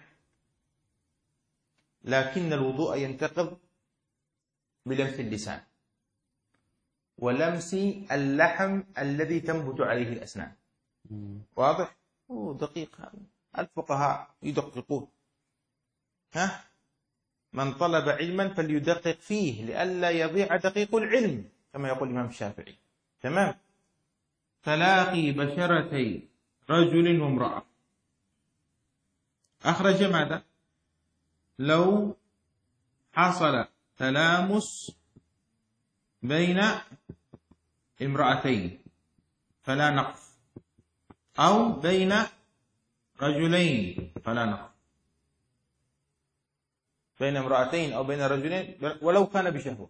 A: لكن الوضوء ينتقض بلمس اللسان ولمس اللحم الذي تنبت عليه الأسنان. واضح؟ دقيق. الفقهاء يدققون. من طلب علما فليدقق فيه لئلا يضيع دقيق العلم، كما يقول الإمام الشافعي. تمام. تلاقي بشرتي رجل وامرأة، أخرج ماذا؟ لو حصل تلامس بين امرأتين فلا نقف، أو بين رجلين فلا نقف. بين امرأتين أو بين رجلين ولو كان بشهوة.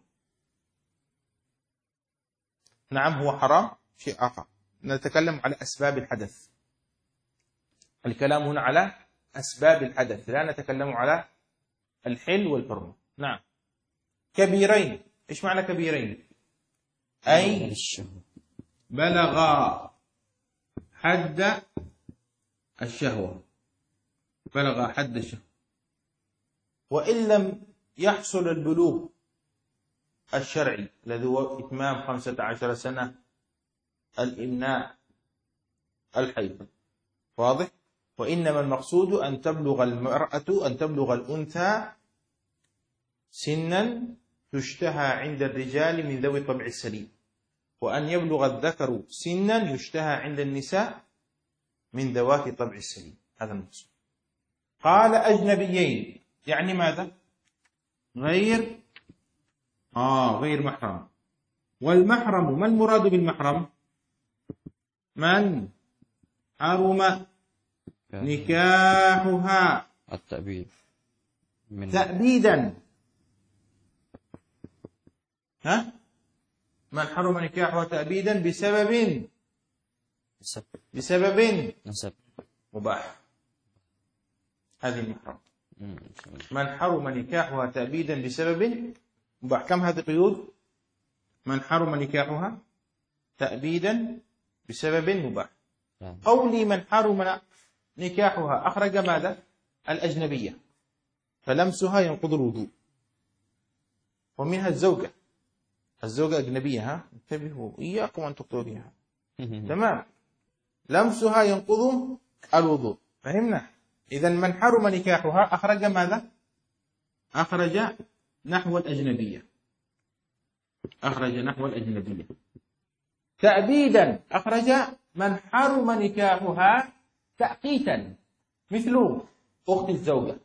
A: نعم هو حرام، شيء آخر. نتكلم على أسباب الحدث. الكلام هنا على أسباب الحدث، لا نتكلم على الحل والحرمة. نعم. كبيرين، إيش معنى كبيرين؟ أي بلغ حد الشهوة، بلغ حد الشهوة. وإن لم يحصل البلوغ الشرعي الذي هو إتمام 15 سنة، الإمناء، الحيض. واضح؟ وإنما المقصود أن تبلغ المرأة، أن تبلغ الأنثى سنا تشتهى عند الرجال من ذوي الطبع السليم، وأن يبلغ الذكر سنا يشتهى عند النساء من ذوات الطبع السليم. هذا المقصود. قال أجنبيين، يعني ماذا؟ غير محرم. والمحرم، ما المراد بالمحرم؟ من حرم نكاحها
B: التأبيد
A: تأبيدا. من حرم نكاحها تأبيدا بسبب مباح. هذه المحرم. من حرم نكاحها تأبيدا بسبب مباح. كم هذه القيود؟ من حرم نكاحها تأبيدا بسبب مباح. قولي من حرم نكاحها أخرج ماذا؟ الأجنبية، فلمسها ينقض الوضوء. ومنها الزوجة أجنبية، انتبهوا إياكم أن تخطئوا بها. تمام. لمسها ينقض الوضوء. فهمنا؟ إذا من حرم نكاحها أخرج ماذا؟ أخرج نحو الأجنبية. تأبيدا أخرج من حرم نكاحها تأقيتا، مثل أخت الزوجة،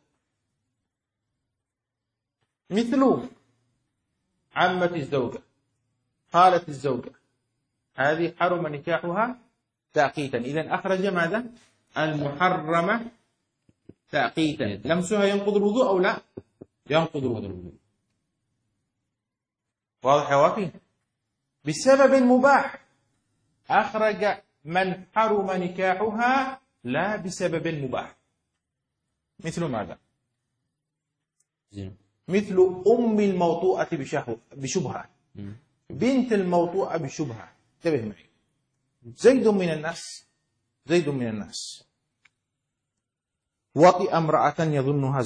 A: مثل عمة الزوجة، خالة الزوجة. هذه حرم نكاحها تأقيتا. إذن أخرج ماذا؟ المحرمة تأقيتا. لمسها ينقض الوضوء أو لا؟ ينقض الوضوء. واضح يا وافي؟ بسبب مباح أخرج من حرم نكاحها لا بسبب مباح. مثل ماذا؟ مثل أم الموطوءة بشبهة، بنت الموطوءة بشبهة. انتبه معي. زيد من الناس وطئ امرأة يظنها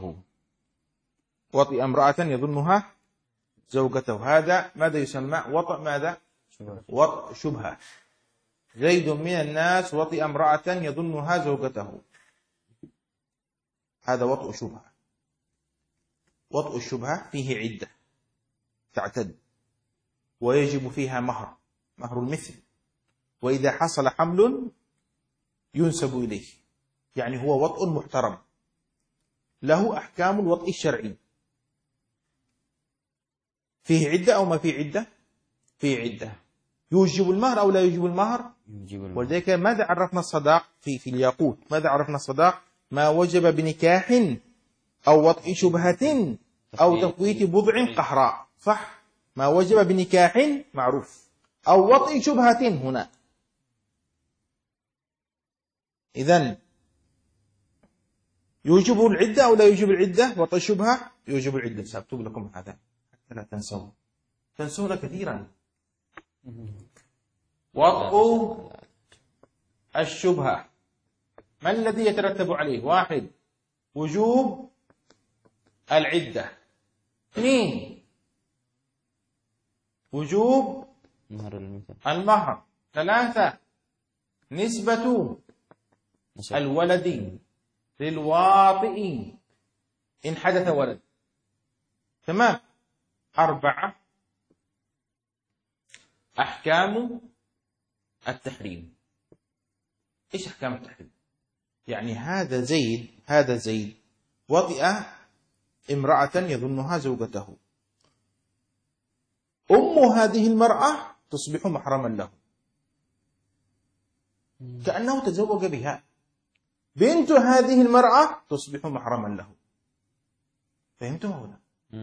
A: زوجته. هذا ماذا يسمى؟ وطئ ماذا؟ وطئ شبهة. زيد من الناس وطئ امرأة يظنها زوجته. هذا وطئ شبهة. وطئ الشبهة فيه عدة تعتد، ويجب فيها مهر المثل، وإذا حصل حمل ينسب إليه، يعني هو وطئ محترم له أحكام الوطئ الشرعي. فيه عدة أو ما فيه عدة؟ فيه عدة. يوجب المهر أو لا يوجب المهر؟
B: يوجب المهر.
A: ولذلك ماذا عرفنا الصداق في الياقوت؟ ماذا عرفنا الصداق؟ ما وجب بنكاح أو وطء شبهة أو تفويت بضع قهراء، صح؟ ما وجب بنكاح معروف، أو وطء شبهة هنا. إذن يوجب العدة أو لا يوجب العدة؟ وطء الشبهة يوجب العدة. سأكتب لكم هذا حتى لا تنسون كثيرا. وطء الشبهة ما الذي يترتب عليه؟ 1 وجوب العدة، 2 وجوب المهر، 3 نسبة الولد للواطئ إن حدث ولد، تمام. 4 أحكام التحريم. إيش أحكام التحريم؟ يعني هذا زيد وطئ امرأة يظنها زوجته، أم هذه المرأة تصبح محرما له كأنه تزوج بها، بنت هذه المرأة تصبح محرما له. فهمتم أو لا؟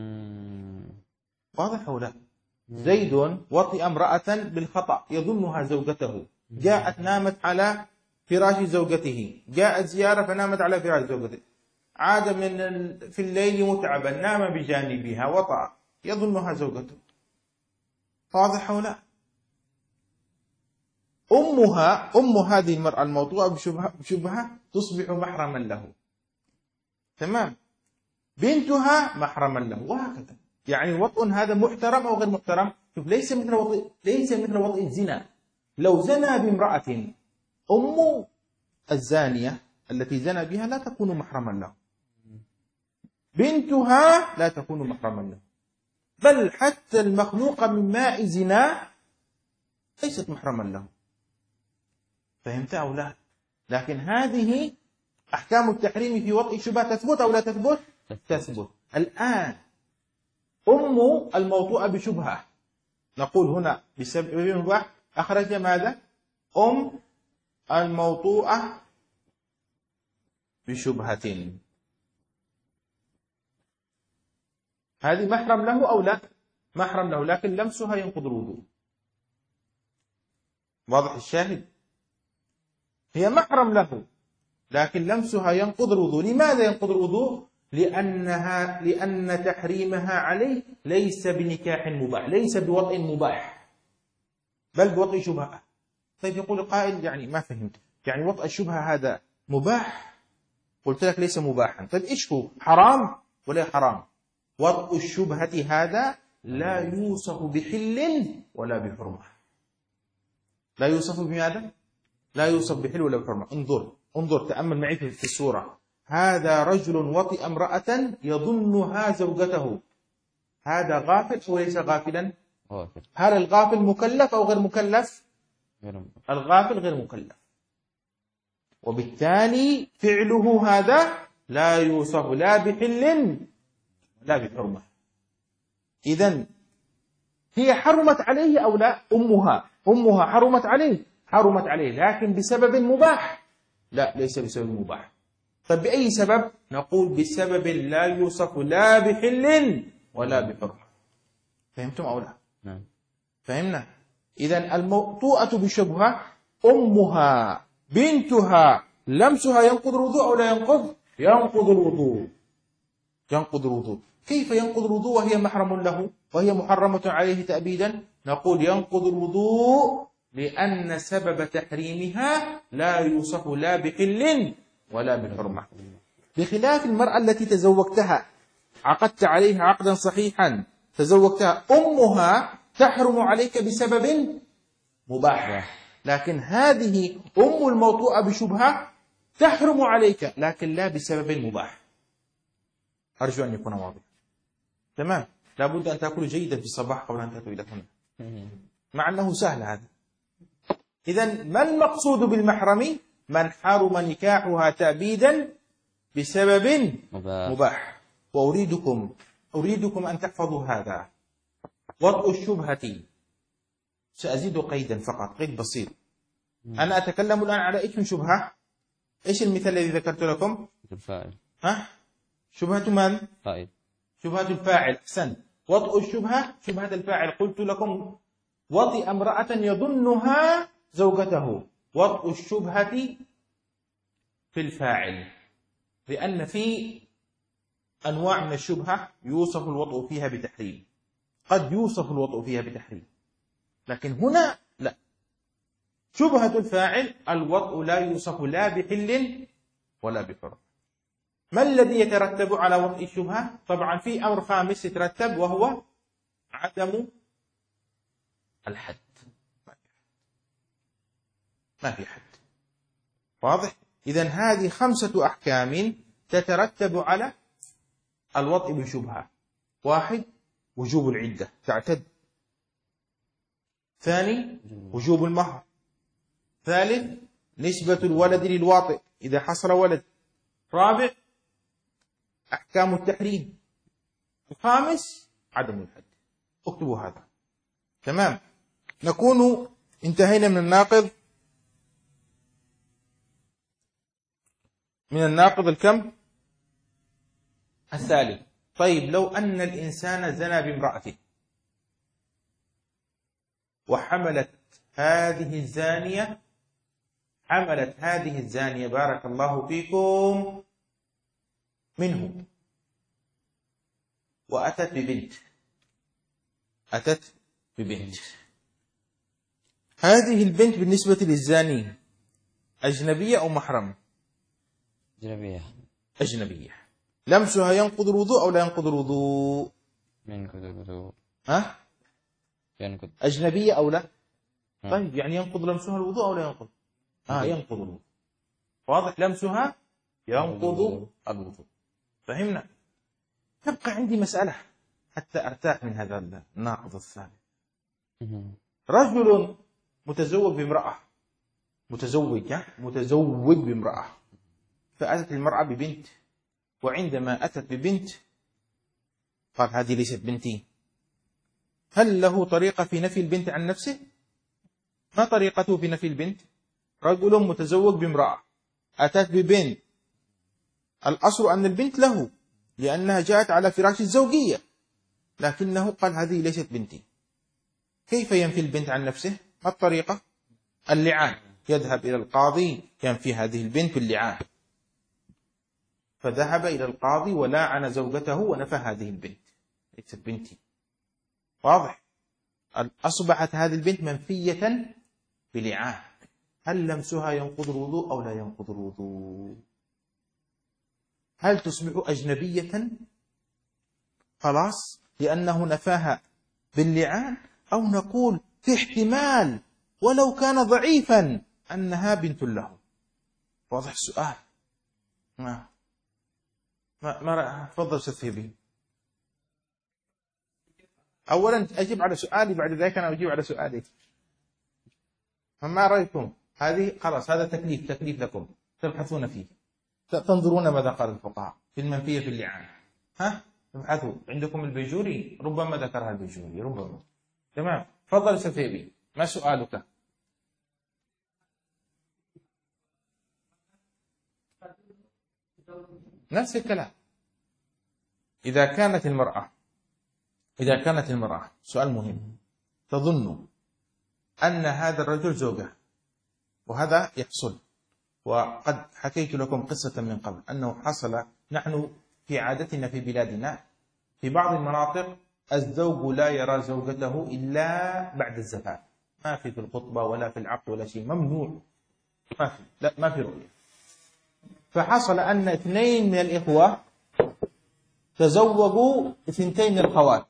A: واضح أو لا؟ زيد وطئ امرأة بالخطأ يظنها زوجته، جاءت نامت على فراش زوجته، جاءت زيارة فنامت على فراش زوجته، عاد في الليل متعبا نام بجانبها وطأ يظنها زوجته. واضح أو لا؟ أم هذه المرأة الموضوعة بشبهة تصبح محرما له، تمام. بنتها محرما له، وهكذا. يعني وطء هذا محترم أو غير محترم؟ شوف، ليس مثل وطء الزنا. لو زنى بامرأة، أم الزانية التي زنى بها لا تكون محرما له، بنتها لا تكون محرما له، بل حتى المخلوقة من ماء زنا ليست محرما له. فهمت أو لا؟ لكن هذه أحكام التحريم في وطء الشبهة تثبت أو لا تثبت؟ تثبت. الآن أم الموطوءة بشبهة، نقول هنا بسبب المباح أخرج ماذا؟ أم الموطوءة بشبهة، هذه محرم له أو لا؟ محرم له، لكن لمسها ينقض الوضوء. واضح الشاهد؟ هي محرم له لكن لمسها ينقض الوضوء. لماذا ينقض الوضوء؟ لأن تحريمها عليه ليس بنكاح مباح، ليس بوطء مباح، بل بوطء شبهة. طيب يقول القائل يعني ما فهمت، يعني وطء الشبهة هذا مباح؟ قلت لك ليس مباحا. طيب إيش هو؟ حرام ولا حرام؟ وطء الشبهة هذا لا يوصف بحل ولا بحرمة. لا يوصف بماذا؟ لا يوصف بحل ولا بحرمة. انظر تأمل معي في السورة. هذا رجل وطئ امرأة يظنها زوجته، هذا غافل أو ليس غافلا؟ هل الغافل مكلف أو غير مكلف؟ الغافل غير مكلف، وبالتالي فعله هذا لا يوصف لا بحل لا بحرمة. إذن هي حرمت عليه أو لا؟ أمها حرمت عليه لكن بسبب مباح؟ لا، ليس بسبب مباح. طيب بأي سبب؟ نقول بسبب لا يوصف لا بحل ولا بحرمة. فهمتم أو لا؟ نعم فهمنا. إذن الموطوءة بشبهة أمها بنتها لمسها ينقض الوضوء أو لا ينقض؟ ينقض الوضوء. كيف ينقض الوضوء وهي محرم له وهي محرمة عليه تأبيدا؟ نقول ينقض الوضوء لأن سبب تحريمها لا يوصف لا بحل ولا بالحرمة، بخلاف المرأة التي تزوجتها، عقدت عليها عقدا صحيحا، تزوجتها، أمها تحرم عليك بسبب مباح، لكن هذه أم الموطوءة بشبهة تحرم عليك لكن لا بسبب مباح. أرجو أن يكون واضح. تمام. لابد أن تأكل جيدا في الصباح قبل أن تأتوا إلى هنا، مع أنه سهل هذا. إذن ما المقصود بالمحرم؟ من حرم نكاحها تأبيدا بسبب مباح. وأريدكم أن تحفظوا هذا. وطء الشبهة سأزيد قيدا فقط، قيد بسيط. أنا أتكلم الآن على إيش من شبهة؟ إيش المثال الذي ذكرت لكم؟
B: الفاعل.
A: شبهة من؟
B: فاعل.
A: شبهة الفاعل. أحسنت. وطء الشبهة شبهة الفاعل. قلت لكم وطئ امرأة يظنها زوجته. وطء الشبهة في الفاعل، لأن في أنواع من الشبهة يوصف الوطء فيها بتحريم، قد يوصف الوطء فيها بتحريم، لكن هنا لا. شبهة الفاعل الوطء لا يوصف لا بحل ولا بحرم. ما الذي يترتب على وطء الشبهة؟ طبعا في أمر خامس يترتب، وهو عدم الحد. ما في حد. واضح؟ إذن هذه 5 أحكام تترتب على الوطء بالشبهة. 1 وجوب العدة تعتد. 2 وجوب المهر. 3 نسبة الولد للواطئ إذا حصل ولد. 4 أحكام التحريم. 5 عدم الحد. اكتبوا هذا. تمام. نكون انتهينا من الناقض. من الناقض الكم؟ الثالث. طيب لو أن الإنسان زنى بامرأته وحملت هذه الزانية بارك الله فيكم منه، وأتت ببنت. هذه البنت بالنسبة للزاني أجنبية أو محرم؟ أجنبية. لمسها ينقض الوضوء أو لا ينقض الوضوء؟
B: ينقض الوضوء.
A: أجنبية أو لا؟ طيب يعني ينقض لمسها الوضوء أو لا ينقض؟ ينقض الوضوء. واضح؟ لمسها ينقض الوضوء. فهمنا؟ تبقى عندي مسألة حتى أرتاح من هذا الناقض الثاني. رجل متزوج بامرأة، متزوج بامرأة، فأتت المرأة ببنت، وعندما أتت ببنت قال هذه ليست بنتي. هل له طريقة في نفي البنت عن نفسه؟ ما طريقته في نفي البنت؟ رجل متزوج بامرأة أتت ببنت، الأصل أن البنت له لأنها جاءت على فراش الزوجية، لكنه قال هذه ليست بنتي. كيف ينفي البنت عن نفسه؟ ما الطريقة؟ اللعان. يذهب إلى القاضي ينفي هذه البنت باللعان. فذهب إلى القاضي ولاعن زوجته ونفى هذه البنت، ليست بنتي. واضح؟ أصبحت هذه البنت منفية بلعان. هل لمسها ينقض الوضوء أو لا ينقض الوضوء؟ هل تصبح أجنبية خلاص لأنه نفاها باللعان، أو نقول في احتمال ولو كان ضعيفا أنها بنت له؟ واضح السؤال؟ ما تفضل أستاذ به. أولا أجيب على سؤالي، بعد ذلك أنا أجيب على سؤالي. فما رأيكم؟ هذه خلاص، هذا تكليف لكم تبحثون فيه، تنظرون ماذا قال الفقهاء في المنفية في اللعان. ابحثوا. عندكم البيجوري ربما ذكرها البيجوري ربما. تمام. تفضل أستاذ به، ما سؤالك؟ نفس الكلام. إذا كانت المرأة سؤال مهم، تظن أن هذا الرجل زوجها، وهذا يحصل، وقد حكيت لكم قصة من قبل أنه حصل. نحن في عادتنا في بلادنا في بعض المناطق الزوج لا يرى زوجته إلا بعد الزفاف، ما في الخطبة ولا في العقد ولا شيء، ممنوع، ما في رؤية. فحصل أن 2 من الإخوة تزوجوا 2 من الخوات،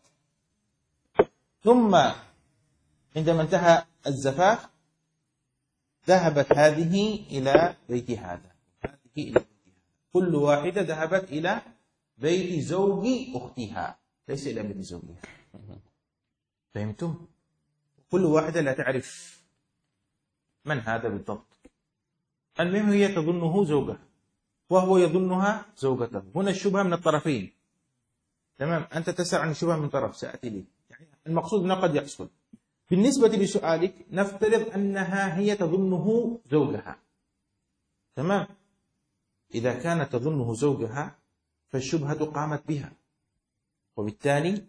A: ثم عندما انتهى الزفاف ذهبت هذه إلى بيت هذا، كل واحدة ذهبت إلى بيت زوج أختها، ليس إلى بيت زوجها. فهمتم؟ كل واحدة لا تعرف من هذا بالضبط. المهم هي تظنه زوجها وهو يظنها زوجته. هنا الشبهة من الطرفين. تمام. أنت تسأل عن الشبهة من طرف، سأتي لي. يعني المقصود أنه قد يحصل بالنسبة لسؤالك، نفترض أنها هي تظنه زوجها، تمام؟ إذا كانت تظنه زوجها فالشبهة قامت بها، وبالتالي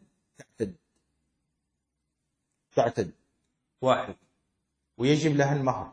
A: تعتد. واحد، ويجب لها المهر.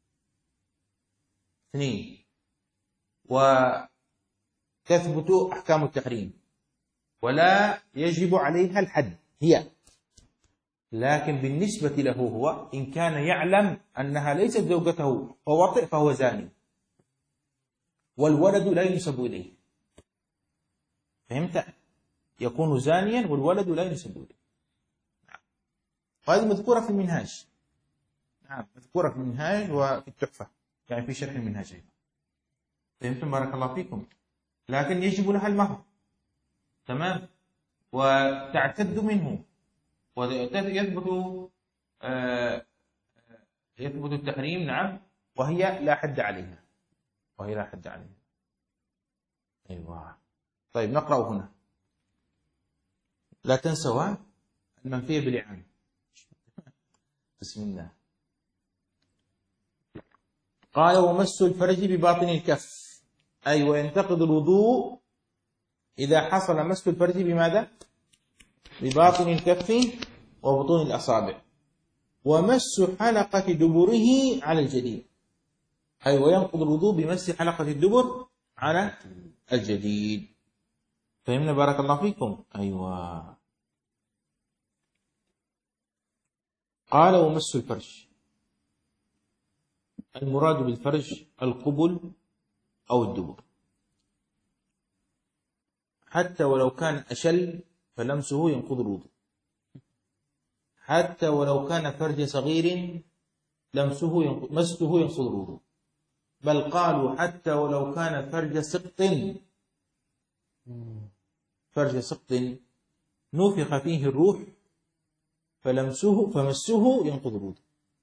A: اثنين، وتثبت أحكام التحريم ولا يجب عليها الحد هي. لكن بالنسبة له هو، إن كان يعلم أنها ليست زوجته فوطئ فهو زاني، والولد لا ينسب إليه. فهمت؟ يكون زانيا والولد لا ينسب إليه. وهذه مذكورة في المنهاج. نعم، مذكورة في المنهاج وفي التحفة، يعني في شرح المنهاج أيضا. فهمتم؟ بارك الله فيكم. لكن يجب لها المهر، تمام، وتعتد منه، ويثبت يثبت التحريم، نعم، وهي لا حد عليها، أيوة. طيب نقرأ هنا. لا تنسوا المنفية بالإعانة. بسم الله. قال: ومس الفرج بباطن الكف، أي وينتقض الوضوء إذا حصل مس الفرج بماذا؟ بباطن الكف وبطون الأصابع. ومس حلقة دبره على الجديد، أي وينقض الوضوء بمس حلقة الدبر على الجديد. فهمنا؟ بارك الله فيكم. أيوة. قال: ومس الفرج، المراد بالفرج القبل أو الدبر، حتى ولو كان أشل فلمسه ينقض الوضوء، حتى ولو كان فرج صغير مسه ينقض الوضوء، بل قالوا حتى ولو كان فرج سقط نفخ فيه الروح فمسه ينقض الوضوء.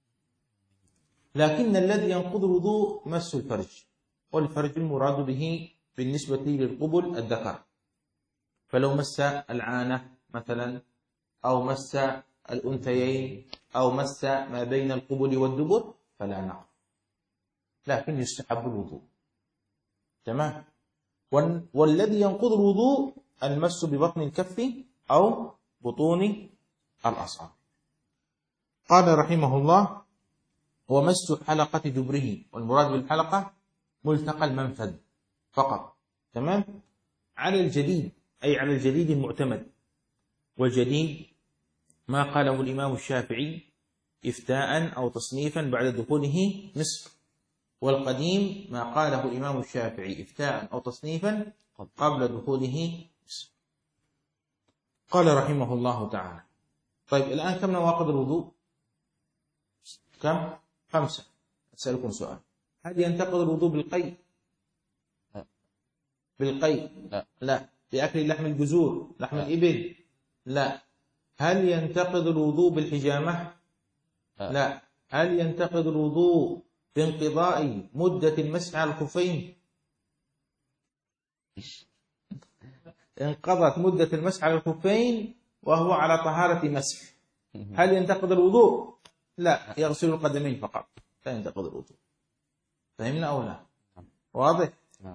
A: لكن الذي ينقض الوضوء مس الفرج، والفرج المراد به بالنسبة للقبل الذكر، فلو مس العانة مثلا، أو مس الأنثيين، أو مس ما بين القبل والدبر فلا نقض، لكن يستحب الوضوء، تمام. والذي ينقض الوضوء المس ببطن الكف أو بطون الأصابع. قال رحمه الله: ومس حلقة دبره، والمراد بالحلقة ملتقى المنفذ فقط، تمام، على الجديد، أي على الجديد المعتمد. والجديد ما قاله الإمام الشافعي إفتاء أو تصنيفا بعد دخوله مصر، والقديم ما قاله الإمام الشافعي إفتاء أو تصنيفا قبل دخوله مصر. قال رحمه الله تعالى: طيب الآن كم نواقض الوضوء؟ كم؟ 5. أسألكم سؤال: هل ينتقض الوضوء بالقيء؟ لا. بأكل لحم الجزور، لحم الإبل؟ لا. هل ينتقض الوضوء بالحجامة؟ لا. هل ينتقض الوضوء بانقضاء مدة المسح على الخفين؟ انقضت مدة المسح على الخفين وهو على طهارة مسح، هل ينتقض الوضوء؟ لا، يغسل القدمين فقط، لا ينتقض الوضوء. فهمنا أو لا؟ واضح؟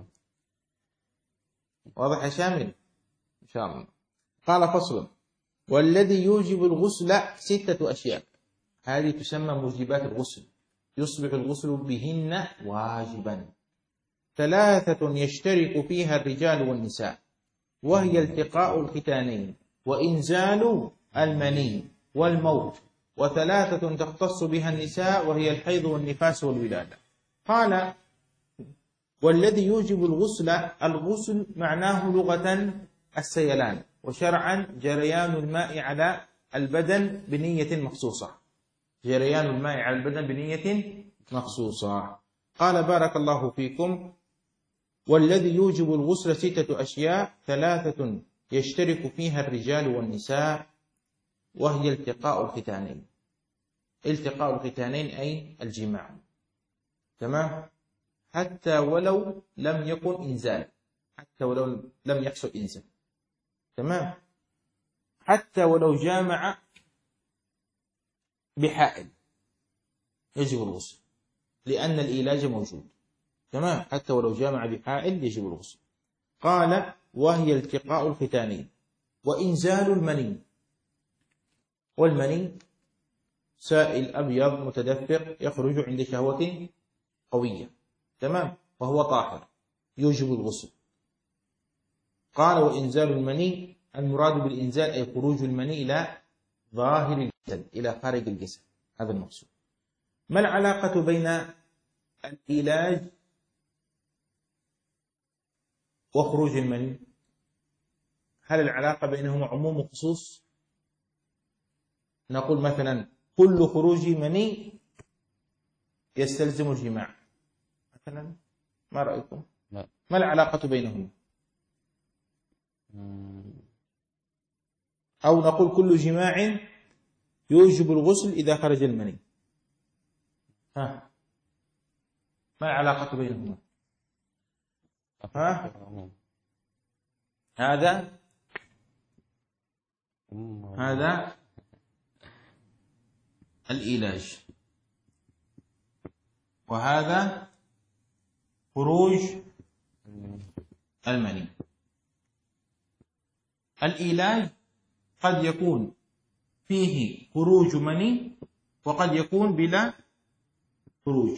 A: واضح يا شامل؟ إن شاء الله. قال: فصل: والذي يوجب الغسل 6 أشياء، هذه تسمى موجبات الغسل، يصبح الغسل بهن واجبا. 3 يشترك فيها الرجال والنساء، وهي التقاء الختانين، وإنزال المني، والموت. 3 تختص بها النساء، وهي الحيض والنفاس والولادة. قال: والذي يوجب الغسل، الغسل معناه لغة السيلان، وشرعا جريان الماء على البدن بنية مخصوصة، جريان الماء على البدن بنية مخصوصة. قال: بارك الله فيكم: والذي يوجب الغسل 6 أشياء، 3 يشترك فيها الرجال والنساء، وهي التقاء الختانين. التقاء الختانين أي الجماع، تمام، حتى ولو لم يكن إنزال، حتى ولو لم يحصل إنزال، تمام، حتى ولو جامع بحائل يجب الغسل، لأن الإيلاج موجود. تمام، حتى ولو جامع بحائل يجب الغسل. قال وهي التقاء الختانين وإنزال المني. والمني سائل أبيض متدفق يخرج عند شهوة قوية، تمام، وهو طاهر يوجب الغسل. قال وإنزال المني، المراد بالإنزال أي خروج المني إلى ظاهر الجسد، إلى خارج الجسد، هذا المقصود. ما العلاقة بين الإيلاج وخروج المني؟ هل العلاقة بينهما عموم وخصوص؟ نقول مثلا كل خروج مني يستلزم الجماع مثلا، ما رأيكم؟
B: لا.
A: ما العلاقة بينهما؟ أو نقول كل جماع يوجب الغسل إذا خرج المني. ها، ما العلاقة بينهما؟ ها؟ هذا الإيلاج، وهذا خروج المني. الإيلاج قد يكون فيه خروج مني وقد يكون بلا خروج،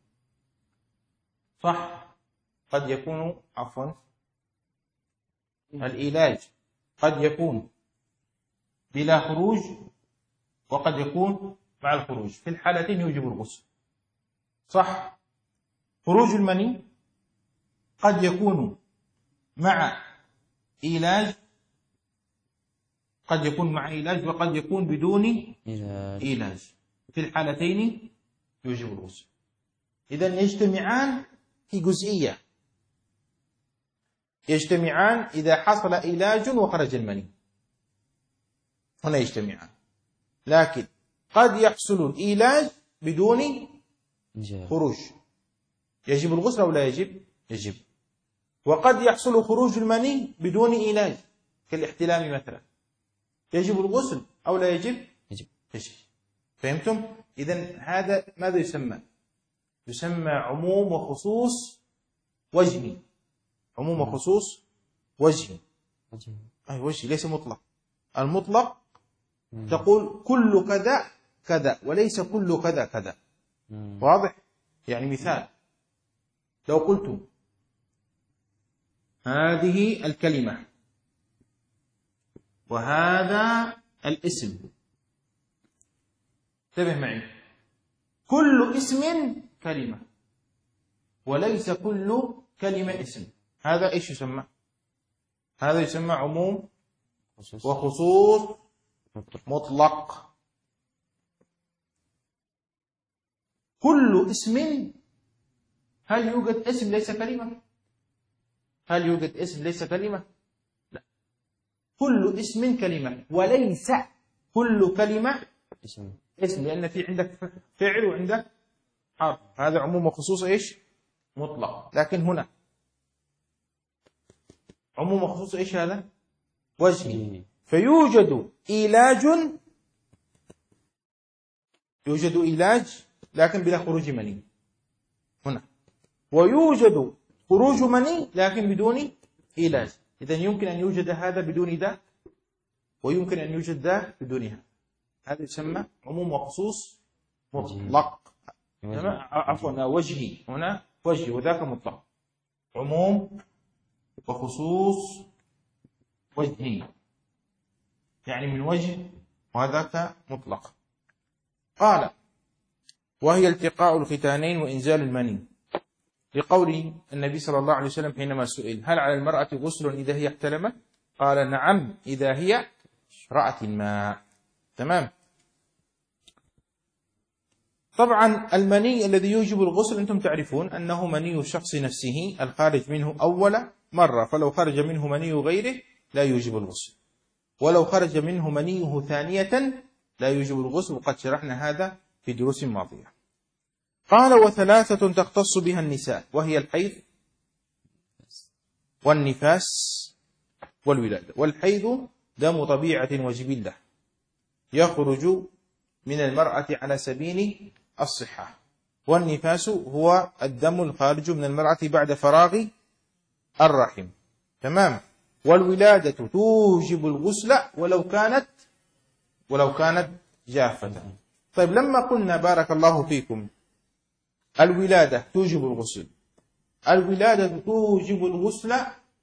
A: صح؟ قد يكون، عفوا، الإيلاج قد يكون بلا خروج وقد يكون مع الخروج، في الحالتين يوجب الغسل، صح؟ خروج المني قد يكون مع إيلاج، قد يكون مع إيلاج وقد يكون بدون إيلاج، في الحالتين يوجب الغسل. إذن يجتمعان في جزئية، يجتمعان إذا حصل إيلاج وخرج المني، هنا يجتمعان. لكن قد يحصل الإيلاج بدون خروج، يجب الغسل أو لا يجب؟ يجب. وقد يحصل خروج المني بدون إيلاج كالاحتلام مثلا، يجب الغسل أو لا يجب؟
B: يجب.
A: يجب. فهمتم؟ إذن هذا ماذا يسمى؟ يسمى عموم وخصوص وجهي. عموم وخصوص وجهي، أي وجهي، ليس مطلق. المطلق تقول كل كذا كذا وليس كل كذا كذا، واضح؟ يعني مثال، لو قلت هذه الكلمة وهذا الاسم، انتبه معي، كل اسم كلمة وليس كل كلمة اسم، هذا ايش يسمى؟ هذا يسمى عموم وخصوص مطلق. كل اسم، هل يوجد اسم ليس كلمة؟ هل يوجد اسم ليس كلمة؟ لا، كل اسم كلمة وليس كل كلمة اسم، لأن في عندك فعل وعندك حرف، هذا عموم وخصوص ايش؟ مطلق. لكن هنا عموم وخصوص ايش هذا؟ وجهي. فيوجد إيلاج، يوجد إيلاج لكن بلا خروج مني هنا، ويوجد خروج مني لكن بدون إيلاج. إذن يمكن أن يوجد هذا بدون ذا، ويمكن أن يوجد ذا بدونها، هذا يسمى عموم وخصوص مطلق. عفوا، وجهي، هنا وجهي وذاك مطلق. عموم وخصوص وجهي، يعني من وجه، وهذاك مطلق. قال وهي التقاء الختانين وإنزال المني، لقول النبي صلى الله عليه وسلم حينما سئل هل على المرأة غسل إذا هي احتلمت؟ قال نعم إذا هي رأت الماء. تمام. طبعا المني الذي يوجب الغسل أنتم تعرفون أنه مني الشخص نفسه الخارج منه أول مرة، فلو خرج منه مني غيره لا يوجب الغسل، ولو خرج منه منيه ثانية لا يوجب الغسل، وقد شرحنا هذا في دروس ماضية. قال وثلاثة تختص بها النساء، وهي الحيض والنفاس والولادة. والحيض دم طبيعة وجبلة يخرج من المرأة على سبيل الصحة. والنفاس هو الدم الخارج من المرأة بعد فراغ الرحم. تمام. والولادة توجب الغسل ولو كانت جافة. طيب لما قلنا بارك الله فيكم الولادة توجب الغسل، الولادة توجب الغسل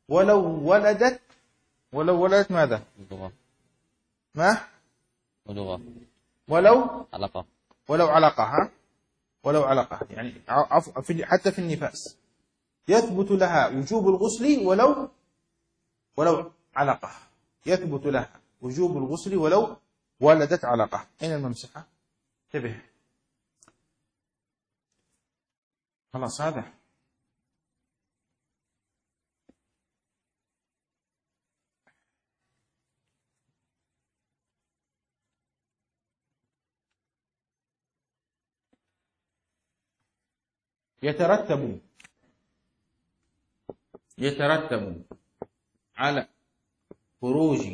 A: ولو ولدت ماذا؟
B: مضغة.
A: ما؟
B: مضغة.
A: علقة. ولو علقة يعني حتى في النفاس يثبت لها وجوب الغسل ولو علقة، يثبت لها وجوب الغسل ولو ولدت علقة. أين الممسحة؟ انتبه خلاص. هذا يترتب على خروج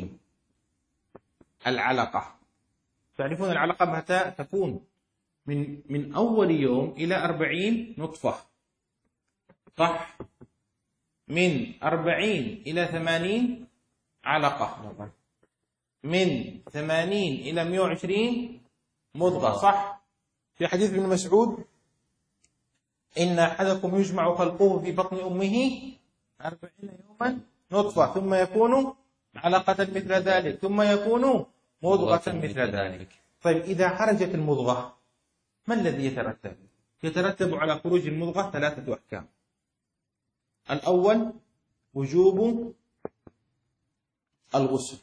A: العلقة. تعرفون العلقة متى تكون؟ من أول يوم إلى 40 نطفة، صح؟ من 40 إلى 80 علقة، من 80 إلى 120 مضغة، صح؟ في حديث ابن مسعود إن أحدكم يجمع خلقه في بطن أمه 40 يوما نطفة ثم يكون علقة مثل ذلك ثم يكون مضغة مثل ذلك. طيب إذا خرجت المضغة ما الذي يترتب؟ يترتب على خروج المضغة 3 أحكام. الأول وجوب الغسل،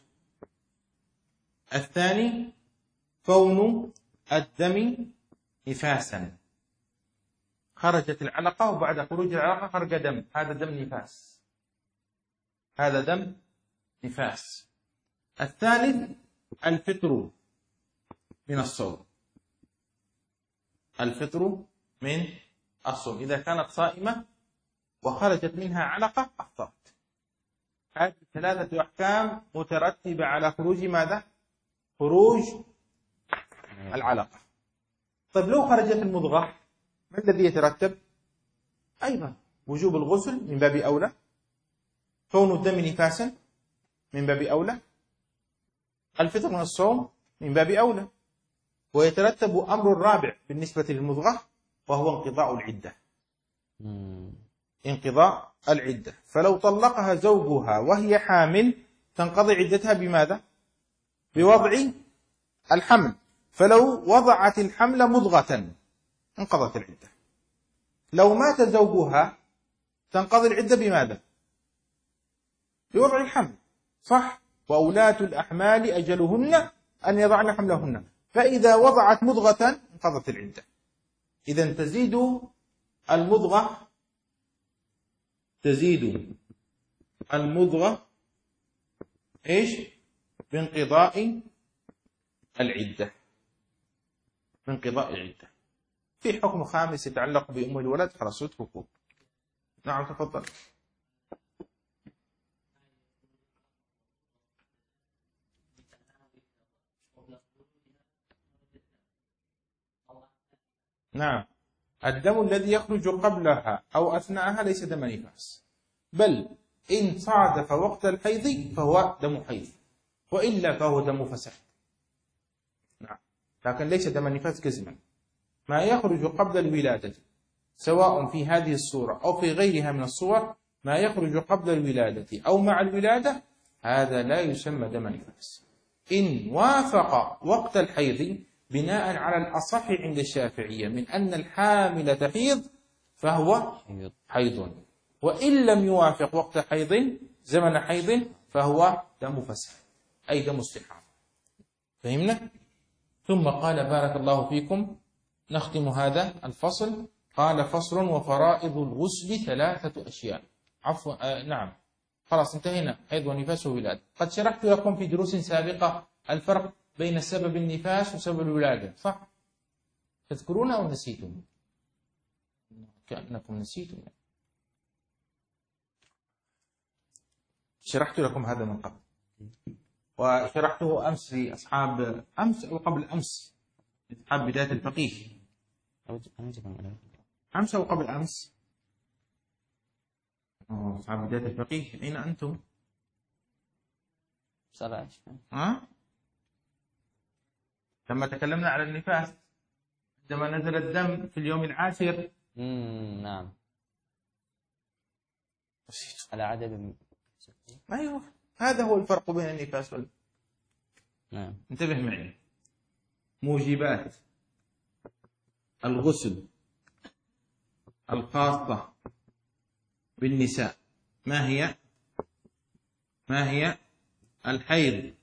A: الثاني كون الدم نفاسا، خرجت العلقة وبعد خروج العلقة خرج دم، هذا دم نفاس، هذا دم نفاس. الثالث الفطر من الصوم، الفطر من الصوم، إذا كانت صائمة وخرجت منها علقة أفطرت. هذه 3 أحكام مترتبة على خروج ماذا؟ خروج العلقة. طيب لو خرجت المضغة ما الذي يترتب؟ أيضا وجوب الغسل من باب أولى، كون الدم نفاسا من باب أولى، الفطر من الصوم من باب أولى، ويترتب أمر الرابع بالنسبة للمضغة وهو انقضاء العدة. انقضاء العدة، فلو طلقها زوجها وهي حامل تنقضي عدتها بماذا؟ بوضع الحمل. فلو وضعت الحمل مضغة انقضت العدة. لو مات زوجها تنقضي العدة بماذا؟ بوضع الحمل، صح؟ وأولاة الأحمال أجلهن أن يضعن حملهن، فإذا وضعت مضغة انقضت العدة. إذن تزيد المضغة إيش؟ بانقضاء العدة، بانقضاء العدة. في حكم خامس يتعلق بأم الولد، خلاص اتركوه. نعم تفضل. نعم، الدم الذي يخرج قبلها أو أثناءها ليس دم نفاس، بل إن صادف وقت الحيض فهو دم حيض، وإلا فهو دم فساد. نعم، لكن ليس دم نفاس جزما. ما يخرج قبل الولادة سواء في هذه الصورة أو في غيرها من الصور، ما يخرج قبل الولادة أو مع الولادة هذا لا يسمى دم نفاس. إن وافق وقت الحيض بناء على الأصح عند الشافعية من أن الحامل تحيض فهو حيض، وإن لم يوافق وقت حيض زمن حيض فهو دم فساد أي دم استحاضة. فهمنا؟ ثم قال بارك الله فيكم، نختم هذا الفصل، قال فصل وفرائض الغسل 3 أشياء. عفوا نعم خلاص انتهينا، حيض ونفاس وولادة. قد شرحت لكم في دروس سابقة الفرق بين سبب النفاس وسبب الولادة، صح؟ تذكرون أو نسيتم؟ كأنكم نسيتم. شرحت لكم هذا من قبل، وشرحته أمس لأصحاب أمس أو قبل أمس أصحاب بداية الفقيه. أمس أو قبل أمس؟ أصحاب بداية الفقيه أين أنتم؟ لما تكلمنا على النفاس عندما نزل الدم في اليوم العاشر.
B: نعم. على عدد.
A: أيوه، هذا هو الفرق بين النفاس
B: نعم.
A: انتبه معي. موجبات الغسل الخاصة بالنساء ما هي؟ ما هي؟ الحيض،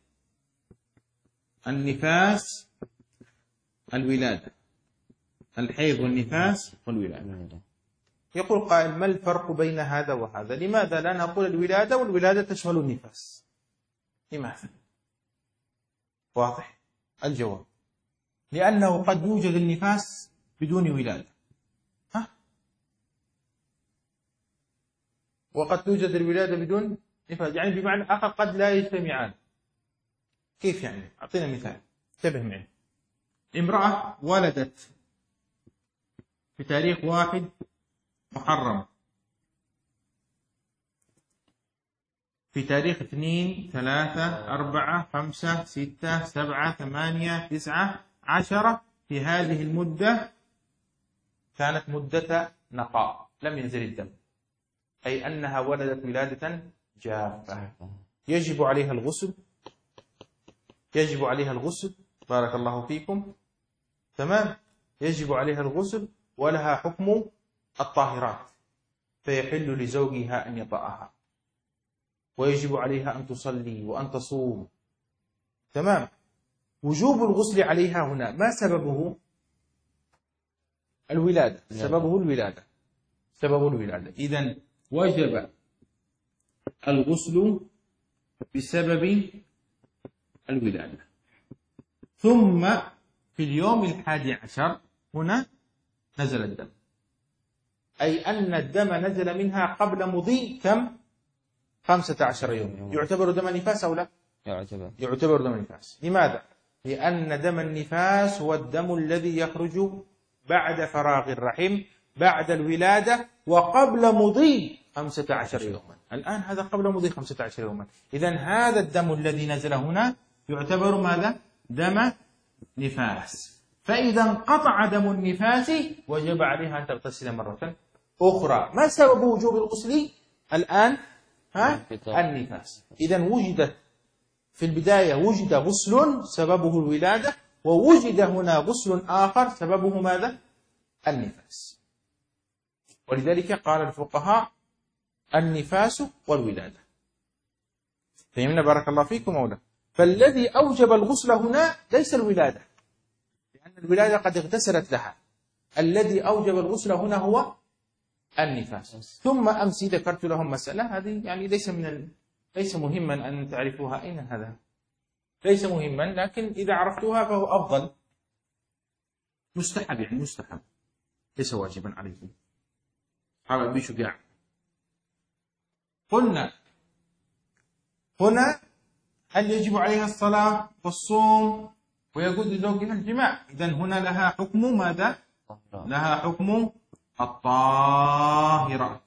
A: النفاس، الولادة. الحيض والنفاس والولادة. يقول قائل: ما الفرق بين هذا وهذا؟ لماذا لا نقول الولادة والولادة تشمل النفاس؟ لماذا؟ واضح الجواب: لأنه قد يوجد النفاس بدون ولادة، وقد توجد الولادة بدون نفاس، يعني بمعنى آخر قد لا يجتمعان. كيف يعني؟ أعطينا مثال، انتبه معي. امرأة ولدت في تاريخ 1 محرم، في تاريخ 2 3 4 5 6 7 8 9 10. في هذه المدة كانت مدة نقاء، لم ينزل الدم، أي أنها ولدت ولادة جافة. يجب عليها الغسل، يجب عليها الغسل، بارك الله فيكم، تمام، يجب عليها الغسل، ولها حكم الطاهرات، فيحل لزوجها أن يطأها، ويجب عليها أن تصلي وأن تصوم، تمام. وجوب الغسل عليها هنا ما سببه؟ الولادة، سببه الولادة، سبب الولادة. إذن وجب الغسل بسبب الولادة. ثم في اليوم 11 هنا نزل الدم، أي أن الدم نزل منها قبل مضي كم؟ 15 يوم. يعتبر دم نفاس أو لا؟ يعتبر دم نفاس. لماذا؟ لأن دم النفاس هو الدم الذي يخرج بعد فراغ الرحم بعد الولادة وقبل مضي 15 يوما. الآن هذا قبل مضي 15 يوما. إذن هذا الدم الذي نزل هنا يعتبر ماذا؟ دم نفاس. فإذا انقطع دم النفاس وجب عليها أن تغتسل مرة أخرى. ما سبب وجوب الغسل الآن؟ النفاس. إذن وجدت في البداية وجد غسل سببه الولادة، ووجد هنا غسل آخر سببه ماذا؟ النفاس. ولذلك قال الفقهاء النفاس والولادة. فهمنا بارك الله فيكم أولا؟ فالذي أوجب الغسل هنا ليس الولادة، لأن الولادة قد اغتسلت لها. الذي أوجب الغسل هنا هو النفاس. ثم أمس ذكرت لهم مسألة هذه يعني ليس مهما أن تعرفوها. أين هذا؟ ليس مهما، لكن إذا عرفتوها فهو أفضل. مستحب، يعني مستحب، ليس واجبا عليكم. قال أبي شجاع: قلنا هنا هل يجب عليها الصلاة والصوم ويجوز لزوجها الجماع؟ إذن هنا لها حكم ماذا؟ لها حكم الطاهرة.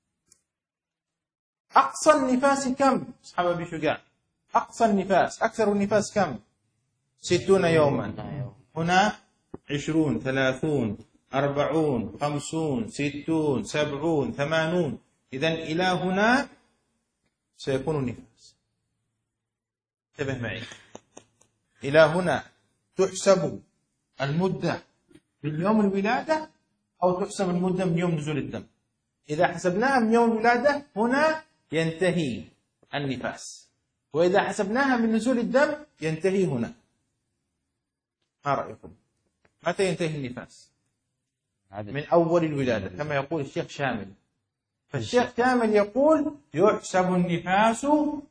A: أقصى النفاس كم؟ أصحاب أبي شجاع، أقصى النفاس، أكثر النفاس كم؟ 60 يوما. هنا 20 30 40 50 60 70 80. إذن إلى هنا سيكون النفاس. انتبه معي، إلى هنا تحسب المدة من يوم الولادة أو تحسب المدة من يوم نزول الدم. إذا حسبناها من يوم الولادة هنا ينتهي النفاس، وإذا حسبناها من نزول الدم ينتهي هنا. ما رأيكم؟ متى ينتهي النفاس؟ من أول الولادة كما يقول الشيخ شامل. فالشيخ شامل يقول يحسب النفاس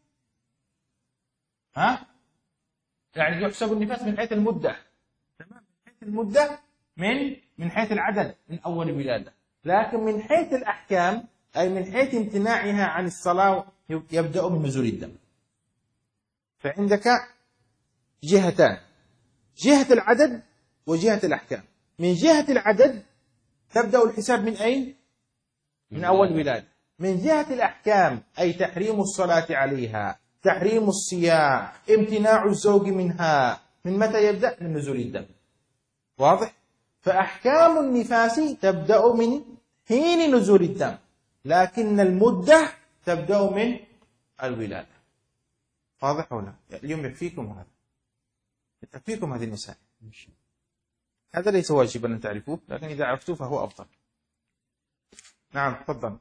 A: يعني يحسب النفاس من حيث المدة، تمام، من حيث المدة، من حيث العدد من أول الولادة، لكن من حيث الأحكام أي من حيث امتناعها عن الصلاة يبدأ بنزول الدم. فعندك جهتان: جهة العدد وجهة الأحكام. من جهة العدد تبدأ الحساب من أين؟ من أول ولادة. من جهة الأحكام أي تحريم الصلاة عليها، تحريم الصيام، امتناع الزوج منها، من متى يبدأ؟ من نزول الدم. واضح؟ فأحكام النفاس تبدأ من حين نزول الدم، لكن المدة تبدأ من الولادة. واضح ولا؟ اليوم يكفيكم هذا، يكفيكم هذه المسائل. هذا ليس واجبا أن تعرفوه، لكن إذا عرفتوه فهو أفضل. نعم تفضل.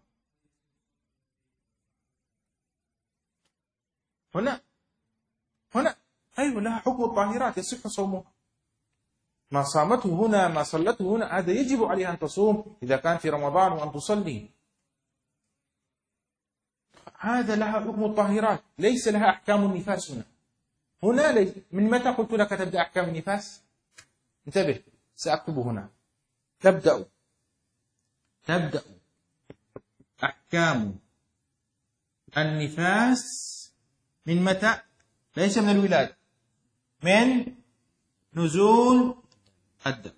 A: هنا أيوة لها حكم الطاهرات يصح صومها. ما صامته هنا، ما صلته هنا، هذا يجب عليها أن تصوم إذا كان في رمضان وأن تصلي. هذا لها حكم الطاهرات، ليس لها أحكام النفاس هنا. هنا ليس. من متى قلت لك تبدأ أحكام النفاس؟ انتبه، سأكتب هنا. تبدأ أحكام النفاس من متى؟ ليس من الولادة، من نزول الدم.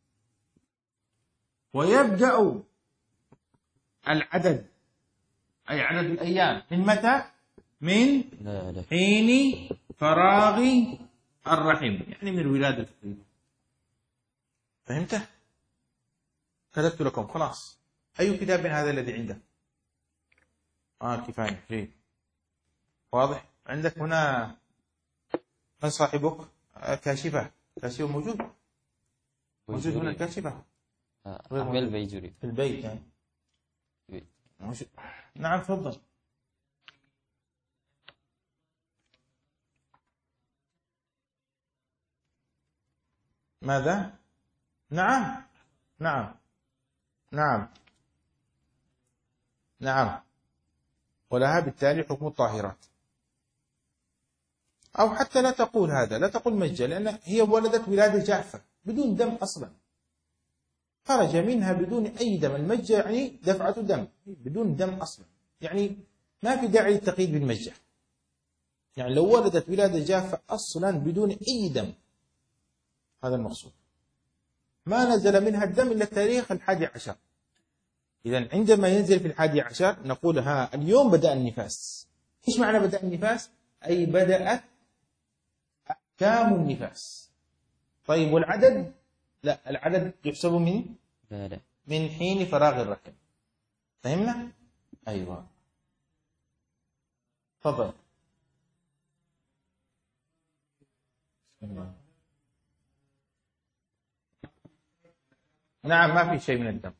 A: ويبدأ العدد أي عدد الأيام من متى؟ من حين فراغ الرحم، يعني من الولادة تقريبا. فهمت؟ كتبت لكم خلاص. أي كتاب هذا الذي عندك؟ كفاية جيد. واضح؟ عندك هنا من صاحبك؟ كاشفة موجود هنا الكاشفة.
B: في البيت.
A: في البيت يعني. نعم تفضل. ماذا؟ نعم ولها بالتالي حكم الطاهرات. أو حتى لا تقول هذا، لا تقول مجة، لأن هي ولدت ولادة جافة بدون دم أصلا، خرج منها بدون أي دم. المجة يعني دفعة دم بدون دم أصلا، يعني ما في داعي للتقييد بالمجة. يعني لو ولدت ولادة جافة أصلا بدون أي دم، هذا المقصود. ما نزل منها الدم إلا التاريخ 11. إذن عندما ينزل في 11 نقول اليوم بدأ النفاس. إيش معنى بدأ النفاس؟ أي بدأت أحكام النفاس. طيب والعدد؟ لا، العدد يحسب من حين فراغ الرحم. فهمنا؟ أيوة تفضل. نعم ما في شيء من الدم.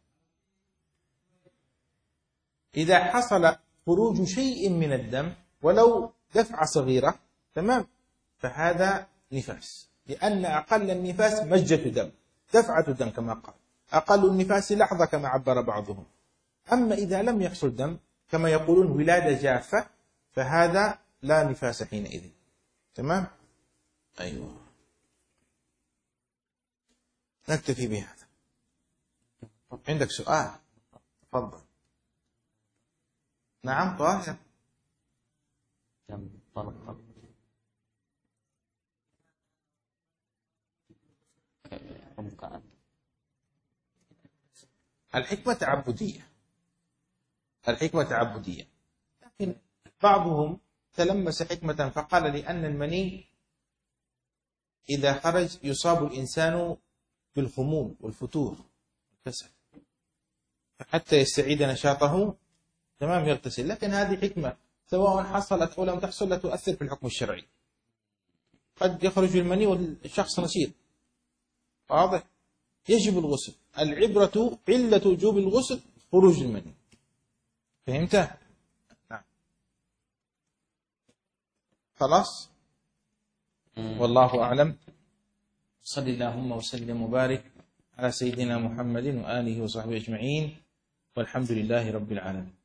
A: إذا حصل خروج شيء من الدم ولو دفعة صغيرة، تمام، فهذا نفاس، لأن أقل النفاس مجة دم، دفعة دم كما قال. أقل النفاس لحظة كما عبر بعضهم. أما إذا لم يحصل دم كما يقولون ولادة جافة، فهذا لا نفاس حينئذ. تمام؟ أيوة نكتفي بهذا. عندك سؤال؟ تفضل. نعم طاهر. الحكمة تعبدية، لكن بعضهم تلمس حكمة فقال لأن المني إذا خرج يصاب الإنسان بالخمول والفتور والكسل، حتى يستعيد نشاطه تمام يغتسل. لكن هذه حكمة سواء حصلت أو لم تحصل لا تؤثر في الحكم الشرعي. قد يخرج المني والشخص نشيط، واضح، يجب الغسل. العبرة علة وجوب الغسل خروج المني. فهمت؟ نعم خلاص. والله أعلم. صلى اللهم وسلم وبارك على سيدنا محمد وآله وصحبه أجمعين، والحمد لله رب العالمين.